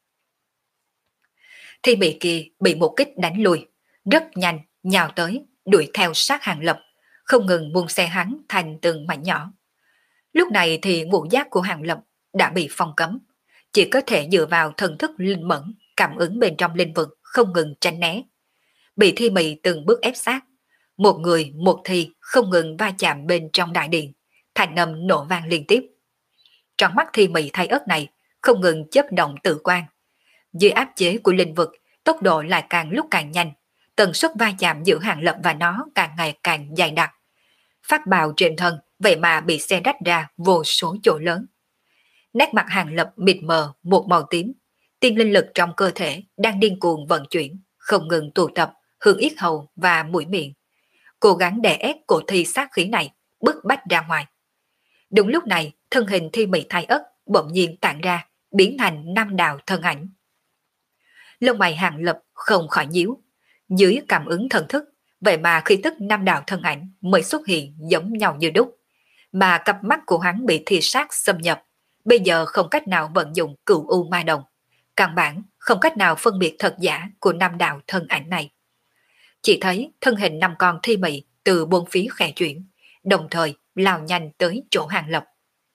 Thi Mị kia bị một kích đánh lùi, rất nhanh nhào tới, đuổi theo sát Hàng Lập, không ngừng buông xe hắn thành từng mảnh nhỏ. Lúc này thì ngũ giác của Hàng Lập đã bị phong cấm, chỉ có thể dựa vào thần thức linh mẫn, cảm ứng bên trong linh vực không ngừng tránh né. Bị Thi Mị từng bước ép sát, một người một thi không ngừng va chạm bên trong đại điện, thành âm nổ vang liên tiếp. Trong mắt Thi Mị thay ớt này không ngừng chớp động tự quan. Dưới áp chế của linh vực, tốc độ lại càng lúc càng nhanh, tần suất va chạm giữa Hàng Lập và nó càng ngày càng dày đặc. Phát bào trên thân vậy mà bị xe rách ra vô số chỗ lớn. Nét mặt Hàng Lập mịt mờ một màu tím, tiên linh lực trong cơ thể đang điên cuồng vận chuyển, không ngừng tụ tập hướng yết hầu và mũi miệng, cố gắng đè ép cổ thi sát khí này bức bách ra ngoài. Đúng lúc này, thân hình Thi Mị Thái Ất bỗng nhiên tản ra, biến thành năm đạo thân ảnh. Lông mày Hàng Lập không khỏi nhíu, dưới cảm ứng thần thức, vậy mà khi tức năm đạo thân ảnh mới xuất hiện giống nhau như đúc, mà cặp mắt của hắn bị thi sát xâm nhập, bây giờ không cách nào vận dụng cửu u ma đồng, căn bản không cách nào phân biệt thật giả của năm đạo thân ảnh này. Chỉ thấy thân hình năm con Thi Mị từ bốn phía khẽ chuyển, đồng thời lao nhanh tới chỗ Hàng Lập.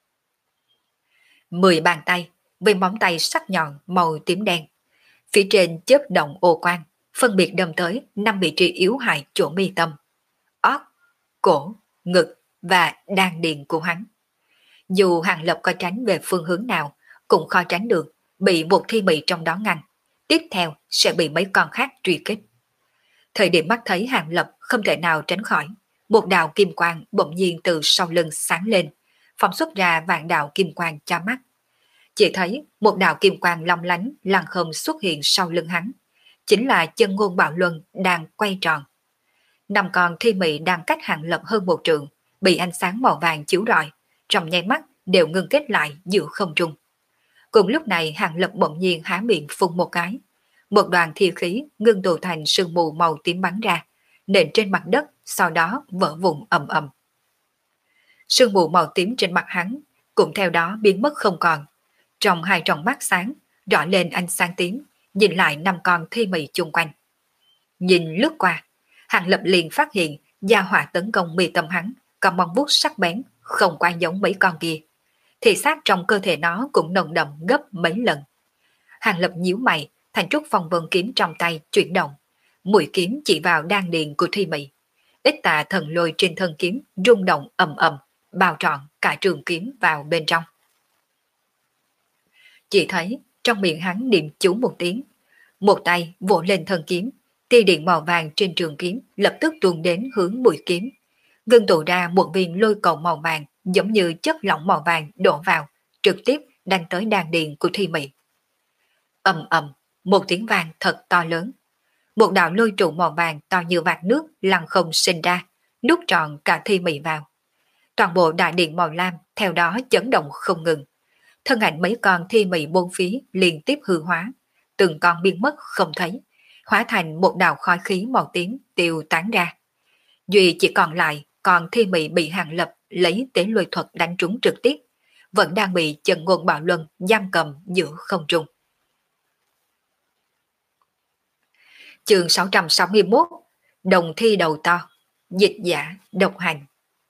Mười bàn tay với móng tay sắc nhọn màu tím đen, phía trên chớp động ô quang, phân biệt đâm tới năm vị trí yếu hại chỗ mi tâm, ót, cổ, ngực và đan điền của hắn. Dù Hàng Lập có tránh về phương hướng nào, cũng khó tránh được bị một Thi Mị trong đó ngăn, tiếp theo sẽ bị mấy con khác truy kích. Thời điểm mắt thấy Hàng Lập không thể nào tránh khỏi, một đạo kim quang bỗng nhiên từ sau lưng sáng lên, phóng xuất ra vạn đạo kim quang cho mắt. Chỉ thấy một đạo kim quang long lánh lăng không xuất hiện sau lưng hắn, chính là chân ngôn bạo luân đang quay tròn. Năm con Thi Mị đang cách Hàng Lập hơn một trượng, bị ánh sáng màu vàng chiếu rọi, trong nháy mắt đều ngưng kết lại giữa không trung. Cùng lúc này Hàng Lập bỗng nhiên há miệng phun một cái, một đoàn thi khí ngưng tụ thành sương mù màu tím bắn ra, nện trên mặt đất, sau đó vỡ vụn ầm ầm. Sương mù màu tím trên mặt hắn cũng theo đó biến mất không còn. Trong hai tròng mắt sáng, rõ lên ánh sáng tím, nhìn lại năm con Thi Mị chung quanh. Nhìn lướt qua, Hàng Lập liền phát hiện gia hỏa tấn công mi tâm hắn có móng vuốt sắc bén, không qua giống mấy con kia. Thị xác trong cơ thể nó cũng nồng đậm gấp mấy lần. Hàng Lập nhíu mày, thành trúc phong vân kiếm trong tay chuyển động, mũi kiếm chỉ vào đan điền của Thi Mị. Ít tà thần lôi trên thân kiếm rung động ầm ầm, bao trọn cả trường kiếm vào bên trong. Chỉ thấy trong miệng hắn niệm chú một tiếng, một tay vỗ lên thân kiếm, tia điện màu vàng trên trường kiếm lập tức tuôn đến hướng mũi kiếm, ngưng tụ ra một viên lôi cầu màu vàng giống như chất lỏng màu vàng đổ vào, trực tiếp đánh tới đan điền của Thi Mị. Ầm ầm, một tiếng vang thật to lớn. Một đạo lôi trụ màu vàng to như vạt nước lăn không sinh ra, nút tròn cả Thi Mị vào. Toàn bộ đại điện màu lam theo đó chấn động không ngừng. Thân ảnh mấy con Thi Mị bốn phía liên tiếp hư hóa, từng con biến mất không thấy, hóa thành một đạo khói khí màu tím tiêu tán ra. Duy chỉ còn lại còn Thi Mị bị Hàng Lập lấy tế lôi thuật đánh trúng trực tiếp, vẫn đang bị chân ngôn bạo luân giam cầm giữa không trung. Chương sáu trăm sáu mươi mốt, Đồng Thi đầu to, dịch giả độc hành.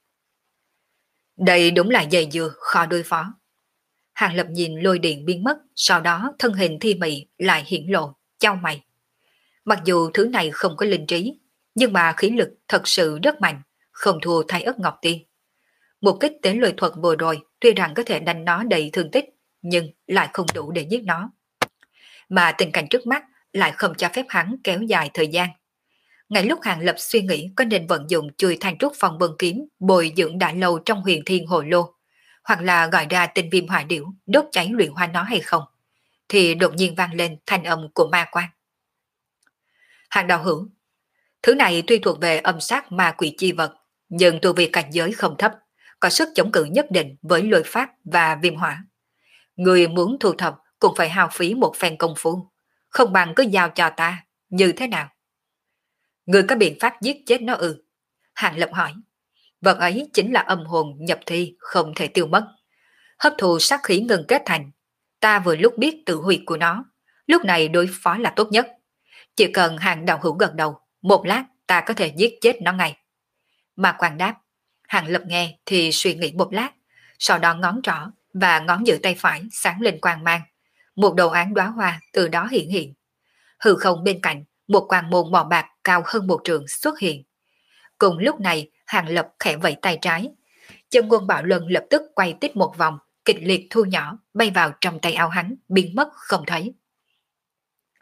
Đây đúng là dây dưa khó đối phó. Hàng Lập nhìn lôi điện biến mất, sau đó thân hình Thi Mị lại hiển lộ, chau mày. Mặc dù thứ này không có linh trí, nhưng mà khí lực thật sự rất mạnh, không thua Thái Ất Ngọc Tiên. Một kích tế lôi thuật vừa rồi tuy rằng có thể đánh nó đầy thương tích, nhưng lại không đủ để giết nó. Mà tình cảnh trước mắt lại không cho phép hắn kéo dài thời gian. Ngay lúc Hàng Lập suy nghĩ có nên vận dụng chùi thanh trúc phong vân kiếm bồi dưỡng đã lâu trong huyền thiên hồ lô, hoặc là gọi ra tinh viêm hỏa điểu đốt cháy luyện hóa nó hay không, thì đột nhiên vang lên thanh âm của ma quan. Hàng đạo hữu, thứ này tuy thuộc về âm sát ma quỷ chi vật, nhưng tu vi cảnh giới không thấp, có sức chống cự nhất định với lôi pháp và viêm hỏa. Người muốn thu thập cũng phải hao phí một phen công phu, không bằng cứ giao cho ta, như thế nào? Người có biện pháp giết chết nó ư? Hàng Lập hỏi. Vật ấy chính là âm hồn nhập thi không thể tiêu mất. Hấp thụ sát khí ngừng kết thành. Ta vừa lúc biết tự hủy của nó, lúc này đối phó là tốt nhất. Chỉ cần Hàng đạo hữu gật đầu, một lát ta có thể giết chết nó ngay. Ma quan đáp. Hàng Lập nghe thì suy nghĩ một lát, sau đó ngón trỏ và ngón giữa tay phải sáng lên quang mang. Một đồ án đóa hoa từ đó hiện hiện. Hư không bên cạnh, một quang môn màu bạc cao hơn một trường xuất hiện. Cùng lúc này, Hàng Lập khẽ vẫy tay trái. Chân quân bạo luân lập tức quay tít một vòng, kịch liệt thu nhỏ, bay vào trong tay áo hắn, biến mất không thấy.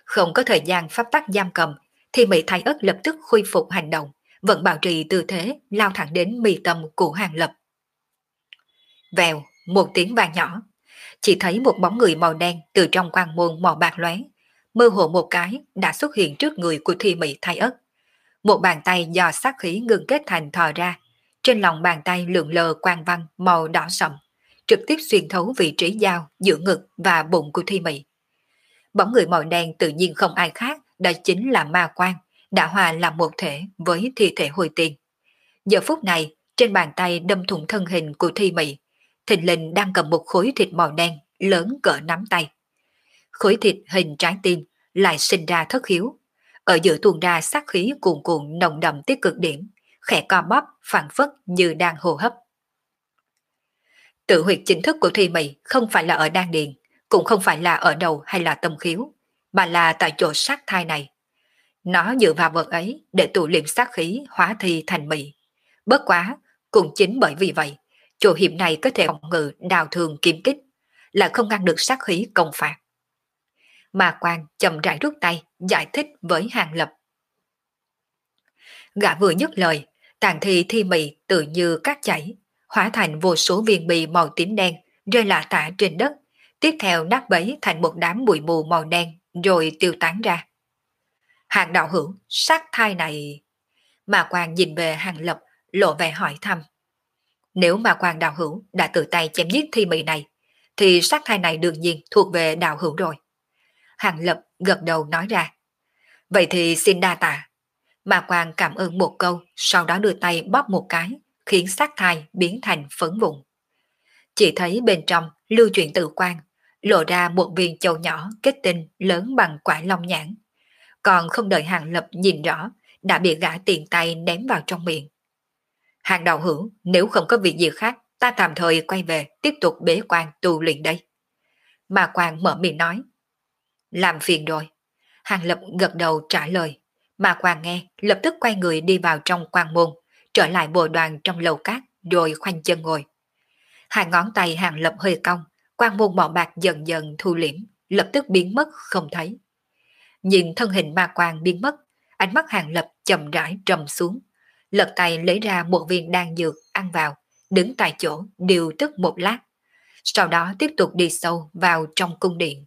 Không có thời gian pháp tắc giam cầm, thì Mỹ Thái Ất lập tức khôi phục hành động, vẫn bảo trì tư thế lao thẳng đến mi tâm của Hàng Lập. Vèo, một tiếng vang nhỏ, chỉ thấy một bóng người màu đen từ trong quang môn màu bạc lóe, mơ hồ một cái đã xuất hiện trước người của Thi Mỹ Thái Ất. Một bàn tay do sát khí ngưng kết thành thò ra, trên lòng bàn tay lượn lờ quang văn màu đỏ sậm, trực tiếp xuyên thấu vị trí giao giữa ngực và bụng của Thi Mỹ. Bóng người màu đen tự nhiên không ai khác, đó chính là ma quan, đã hòa làm một thể với thi thể hồi tiên. Giờ phút này, trên bàn tay đâm thủng thân hình của Thi Mỹ, thình lình đang cầm một khối thịt màu đen lớn cỡ nắm tay. Khối thịt hình trái tim lại sinh ra thất hiếu, ở giữa tuôn ra sát khí cuồn cuộn nồng đậm tới cực điểm, khẽ co bóp phản phất như đang hô hấp. Tự huyệt chính thức của Thi Mỹ không phải là ở đan điền, cũng không phải là ở đầu hay là tâm khiếu, mà là tại chỗ sát thai này. Nó dựa vào vật ấy để tụ liệm sát khí hóa thi thành Mỹ. Bất quá, cũng chính bởi vì vậy, chỗ hiểm này có thể phòng ngự đào thường kiếm kích, lại không ngăn được sát khí công phạt. Mà quan chậm rãi rút tay, giải thích với Hàng Lập. Gã vừa nhấc lời, tàn thi Thi Mỹ tự như cát chảy, hóa thành vô số viên bì màu tím đen, rơi lả tả trên đất, tiếp theo nát bấy thành một đám bụi mù màu đen, rồi tiêu tán ra. Hàng đạo hữu, sát thai này... Mà quan nhìn về Hàng Lập, lộ vẻ hỏi thăm. Nếu mà quan đạo hữu đã tự tay chém giết Thi Mỹ này, thì sát thai này đương nhiên thuộc về đạo hữu rồi. Hàng Lập gật đầu nói ra. Vậy thì xin đa tạ. Mà quan cảm ơn một câu, sau đó đưa tay bóp một cái, khiến sát thai biến thành phấn vụn. Chỉ thấy bên trong lưu chuyển tự quan, lộ ra một viên châu nhỏ kết tinh lớn bằng quả long nhãn. Còn không đợi Hàng Lập nhìn rõ, đã bị gã tiền tay ném vào trong miệng. Hàng đạo hữu, nếu không có việc gì khác, ta tạm thời quay về tiếp tục bế quan tu luyện đây. Mà quan mở miệng nói. Làm phiền rồi. Hàng Lập gật đầu trả lời. Mà quan nghe, lập tức quay người đi vào trong quan môn, trở lại bồi đoàn trong lầu cát, rồi khoanh chân ngồi. Hai ngón tay Hàng Lập hơi cong, quan môn màu bạc dần dần thu liễm, lập tức biến mất không thấy. Nhìn thân hình ma quan biến mất, ánh mắt Hàng Lập chậm rãi trầm xuống, lật tay lấy ra một viên đan dược ăn vào, đứng tại chỗ điều tức một lát, sau đó tiếp tục đi sâu vào trong cung điện.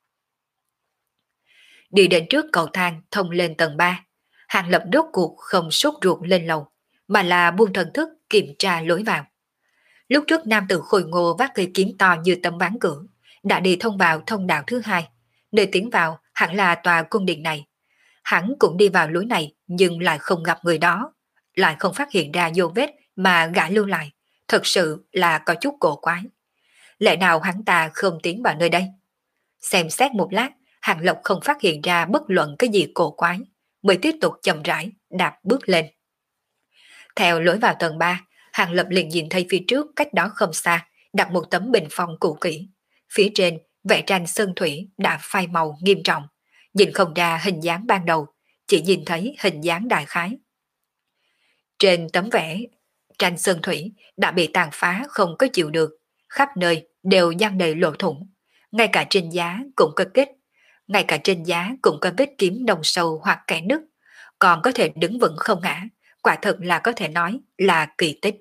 Đi đến trước cầu thang thông lên tầng ba, Hàng Lập rốt cuộc không sốt ruột lên lầu, mà là buông thần thức kiểm tra lối vào. Lúc trước nam tử khôi ngô vác cây kiếm to như tấm ván cửa, đã đi thông vào thông đạo thứ hai, nơi tiến vào hẳn là tòa cung điện này. Hắn cũng đi vào lối này nhưng lại không gặp người đó, lại không phát hiện ra dấu vết mà gã lưu lại, thật sự là có chút cổ quái. Lẽ nào hắn ta không tiến vào nơi đây? Xem xét một lát, Hàng Lập không phát hiện ra bất luận cái gì cổ quái, mới tiếp tục chậm rãi đạp bước lên. Theo lối vào tầng ba, Hàng Lập liền nhìn thấy phía trước cách đó không xa đặt một tấm bình phong cũ kỹ. Phía trên vẽ tranh sơn thủy đã phai màu nghiêm trọng, nhìn không ra hình dáng ban đầu, chỉ nhìn thấy hình dáng đại khái. Trên tấm vẽ tranh sơn thủy đã bị tàn phá không có chịu được, khắp nơi đều giăng đầy lỗ thủng, ngay cả trên giá cũng có kết, ngay cả trên giá cũng có vết kiếm đồng sâu hoặc kẽ nứt, còn có thể đứng vững không ngã, quả thật là có thể nói là kỳ tích.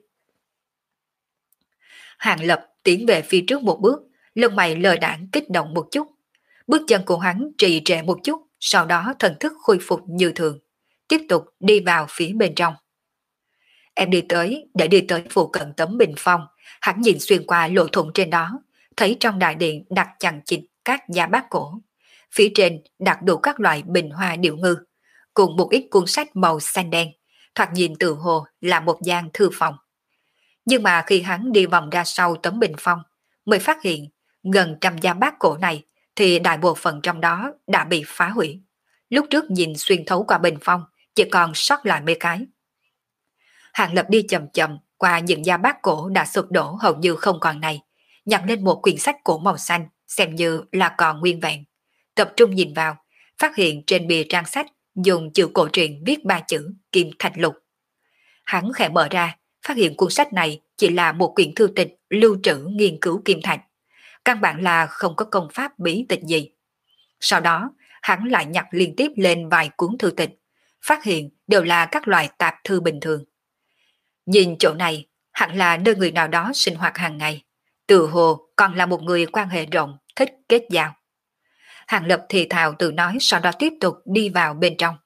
Hàng Lập tiến về phía trước một bước, lông mày lờ đãng kích động một chút. Bước chân của hắn trì trệ một chút, sau đó thần thức khôi phục như thường, tiếp tục đi vào phía bên trong. Em đi tới, để đi tới phụ cận tấm bình phong, hắn nhìn xuyên qua lỗ thủng trên đó, thấy trong đại điện đặt chằng chịt các giá bát cổ. Phía trên đặt đủ các loại bình hoa điệu ngư, cùng một ít cuốn sách màu xanh đen, thoạt nhìn tự hồ là một gian thư phòng. Nhưng mà khi hắn đi vòng ra sau tấm bình phong, mới phát hiện gần trăm giá bát cổ này thì đại bộ phận trong đó đã bị phá hủy. Lúc trước nhìn xuyên thấu qua bình phong, chỉ còn sót lại mấy cái. Hàng Lập đi chậm chậm qua những giá bát cổ đã sụp đổ hầu như không còn này, nhặt lên một quyển sách cổ màu xanh xem như là còn nguyên vẹn. Tập trung nhìn vào, phát hiện trên bìa trang sách dùng chữ cổ truyện viết ba chữ Kim Thạch Lục. Hắn khẽ mở ra, phát hiện cuốn sách này chỉ là một quyển thư tịch lưu trữ nghiên cứu kim thạch, căn bản là không có công pháp bí tịch gì. Sau đó, hắn lại nhặt liên tiếp lên vài cuốn thư tịch, phát hiện đều là các loại tạp thư bình thường. Nhìn chỗ này, hẳn là nơi người nào đó sinh hoạt hàng ngày, tự hồ còn là một người quan hệ rộng, thích kết giao. Hàng Lập thì thào tự nói, sau đó tiếp tục đi vào bên trong.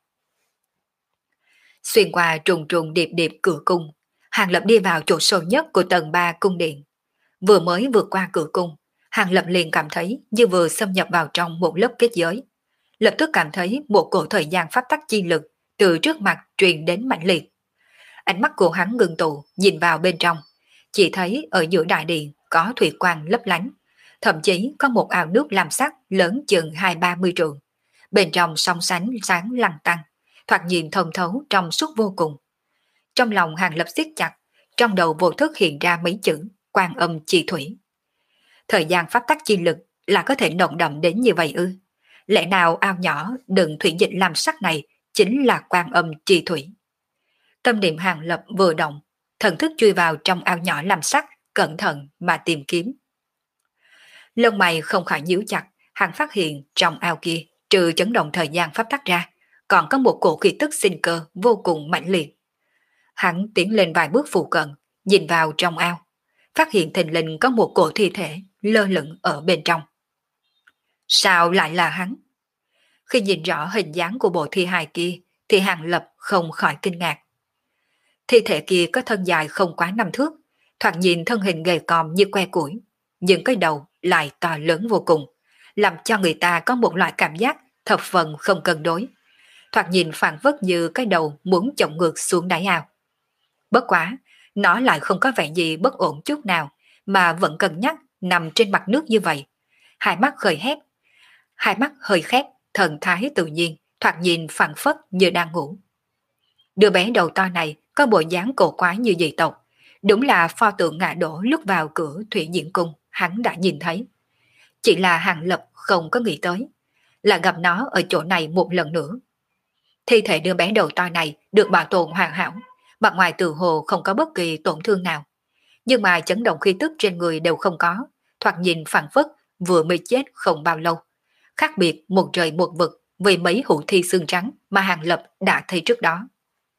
Xuyên qua trùng trùng điệp điệp cửa cung, Hàng Lập đi vào chỗ sâu nhất của tầng ba cung điện. Vừa mới vượt qua cửa cung, Hàng Lập liền cảm thấy như vừa xâm nhập vào trong một lớp kết giới. Lập tức cảm thấy một cổ thời gian pháp tắc chi lực từ trước mặt truyền đến mãnh liệt. Ánh mắt của hắn ngưng tụ, nhìn vào bên trong, chỉ thấy ở giữa đại điện có thủy quang lấp lánh, thậm chí có một ao nước làm sắc lớn chừng hai ba mươi trượng. Bên trong song sánh sáng lăn tăn, thoạt nhìn thông thấu trong suốt vô cùng. Trong lòng Hàng Lập siết chặt, trong đầu vô thức hiện ra mấy chữ quan âm chi thủy. Thời gian pháp tắc chi lực là có thể nồng đậm đến như vậy ư? Lẽ nào ao nhỏ đựng thủy dịch làm sắc này chính là quan âm chi thủy? Tâm niệm Hàng Lập vừa động, thần thức chui vào trong ao nhỏ làm sắc, cẩn thận mà tìm kiếm. Lông mày không khỏi nhíu chặt, hắn phát hiện trong ao kia, trừ chấn động thời gian pháp tắc ra, còn có một cổ khí tức sinh cơ vô cùng mạnh liệt. Hắn tiến lên vài bước phụ cận, nhìn vào trong ao, phát hiện thình lình có một cổ thi thể lơ lửng ở bên trong. Sao lại là hắn? Khi nhìn rõ hình dáng của bộ thi hài kia, thì Hàng Lập không khỏi kinh ngạc. Thi thể kia có thân dài không quá năm thước, thoạt nhìn thân hình gầy còm như que củi, nhưng cái đầu lại to lớn vô cùng, làm cho người ta có một loại cảm giác thập phần không cân đối. Thoạt nhìn phản phất như cái đầu muốn chồng ngược xuống đáy ao. Bất quá, nó lại không có vẻ gì bất ổn chút nào, mà vẫn cân nhắc nằm trên mặt nước như vậy. Hai mắt khơi hép, hai mắt hơi khép, thần thái tự nhiên, thoạt nhìn phản phất như đang ngủ. Đứa bé đầu to này có bộ dáng cổ quái như dị tộc, đúng là pho tượng ngã đổ lúc vào cửa Thủy Diễn Cung hắn đã nhìn thấy. Chỉ là Hàng Lập không có nghĩ tới, là gặp nó ở chỗ này một lần nữa. Thi thể đứa bé đầu to này được bảo tồn hoàn hảo, mặt ngoài từ hồ không có bất kỳ tổn thương nào, nhưng mà chấn động khí tức trên người đều không có, thoạt nhìn phản phất vừa mới chết không bao lâu, khác biệt một trời một vực với mấy hủ thi xương trắng mà Hàng Lập đã thấy trước đó.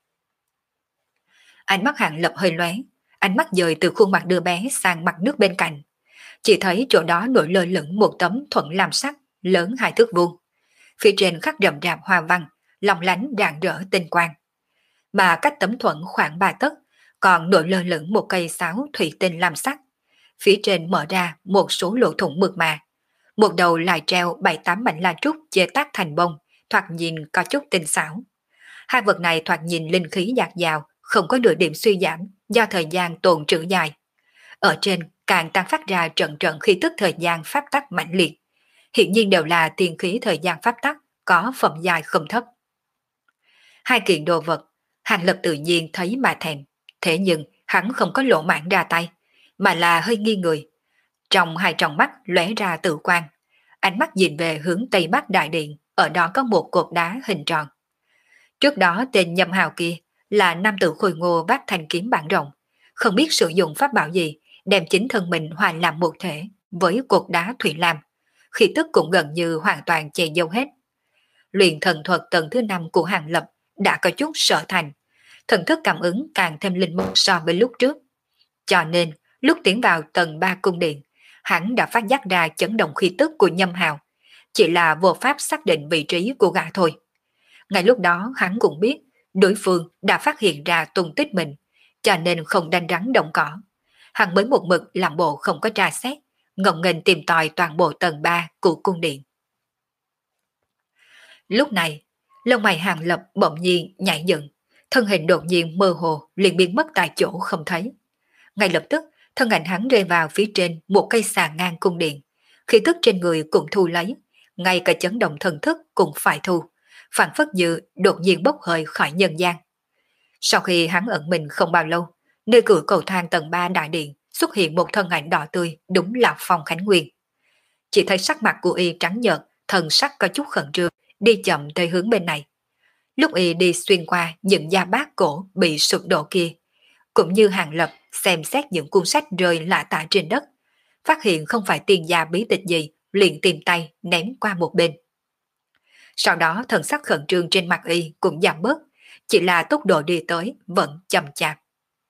Ánh mắt Hàng Lập hơi lóe, ánh mắt dời từ khuôn mặt đứa bé sang mặt nước bên cạnh, chỉ thấy chỗ đó nổi lơ lửng một tấm thuẫn làm sắc lớn hai thước vuông, phía trên khắc rậm rạp hoa văn, long lánh rạng rỡ tinh quang. Mà cách tấm thuẫn khoảng ba tấc còn nổi lơ lửng một cây sáo thủy tinh làm sắc, phía trên mở ra một số lỗ thủng mượt mà, một đầu lại treo bảy tám mảnh la trúc chế tác thành bông, thoạt nhìn có chút tinh xảo. Hai vật này thoạt nhìn linh khí dạt dào, không có nửa điểm suy giảm do thời gian tồn trữ dài. Ở trên càng tăng phát ra trận trận khí tức thời gian pháp tắc mạnh liệt, hiện nhiên đều là tiên khí thời gian pháp tắc có phẩm dài không thấp. Hai kiện đồ vật, Hàng Lập tự nhiên thấy mà thèm, thế nhưng hắn không có lộ mãn ra tay, mà là hơi nghi người. Trong hai tròng mắt lóe ra tự quan, ánh mắt nhìn về hướng tây bắc đại điện, ở đó có một cột đá hình tròn. Trước đó tên Nhâm Hào kia là nam tử khôi ngô vác thanh kiếm bản rộng, không biết sử dụng pháp bảo gì, đem chính thân mình hòa làm một thể với cột đá thủy lam, khí tức cũng gần như hoàn toàn che giấu hết. Luyện thần thuật tầng thứ năm của Hàng Lập đã có chút sở thành, thần thức cảm ứng càng thêm linh mẫn so với lúc trước. Cho nên, lúc tiến vào tầng ba cung điện, hắn đã phát giác ra chấn động khí tức của Nhâm Hào, chỉ là vô pháp xác định vị trí của gã thôi. Ngay lúc đó hắn cũng biết đối phương đã phát hiện ra tung tích mình, cho nên không đánh rắn động cỏ. Hắn mới một mực làm bộ không có tra xét, ngọng nghênh tìm tòi toàn bộ tầng ba của cung điện. Lúc này, lông mày Hàng Lập bỗng nhiên nhảy dựng, thân hình đột nhiên mơ hồ liền biến mất tại chỗ không thấy. Ngay lập tức, thân ảnh hắn rơi vào phía trên một cây xà ngang cung điện, khí tức trên người cũng thu lấy, ngay cả chấn động thần thức cũng phải thu, phản phất như đột nhiên bốc hơi khỏi nhân gian. Sau khi hắn ẩn mình không bao lâu, nơi cửa cầu thang tầng ba đại điện xuất hiện một thân ảnh đỏ tươi, đúng là Phong Khánh Nguyên. Chỉ thấy sắc mặt của y trắng nhợt, thần sắc có chút khẩn trương, đi chậm tới hướng bên này. Lúc y đi xuyên qua những gia bát cổ bị sụp đổ kia, cũng như Hàng Lập xem xét những cuốn sách rơi lạ tả trên đất, phát hiện không phải tiền gia bí tịch gì, liền tìm tay ném qua một bên. Sau đó thần sắc khẩn trương trên mặt y cũng giảm bớt, chỉ là tốc độ đi tới vẫn chậm chạp.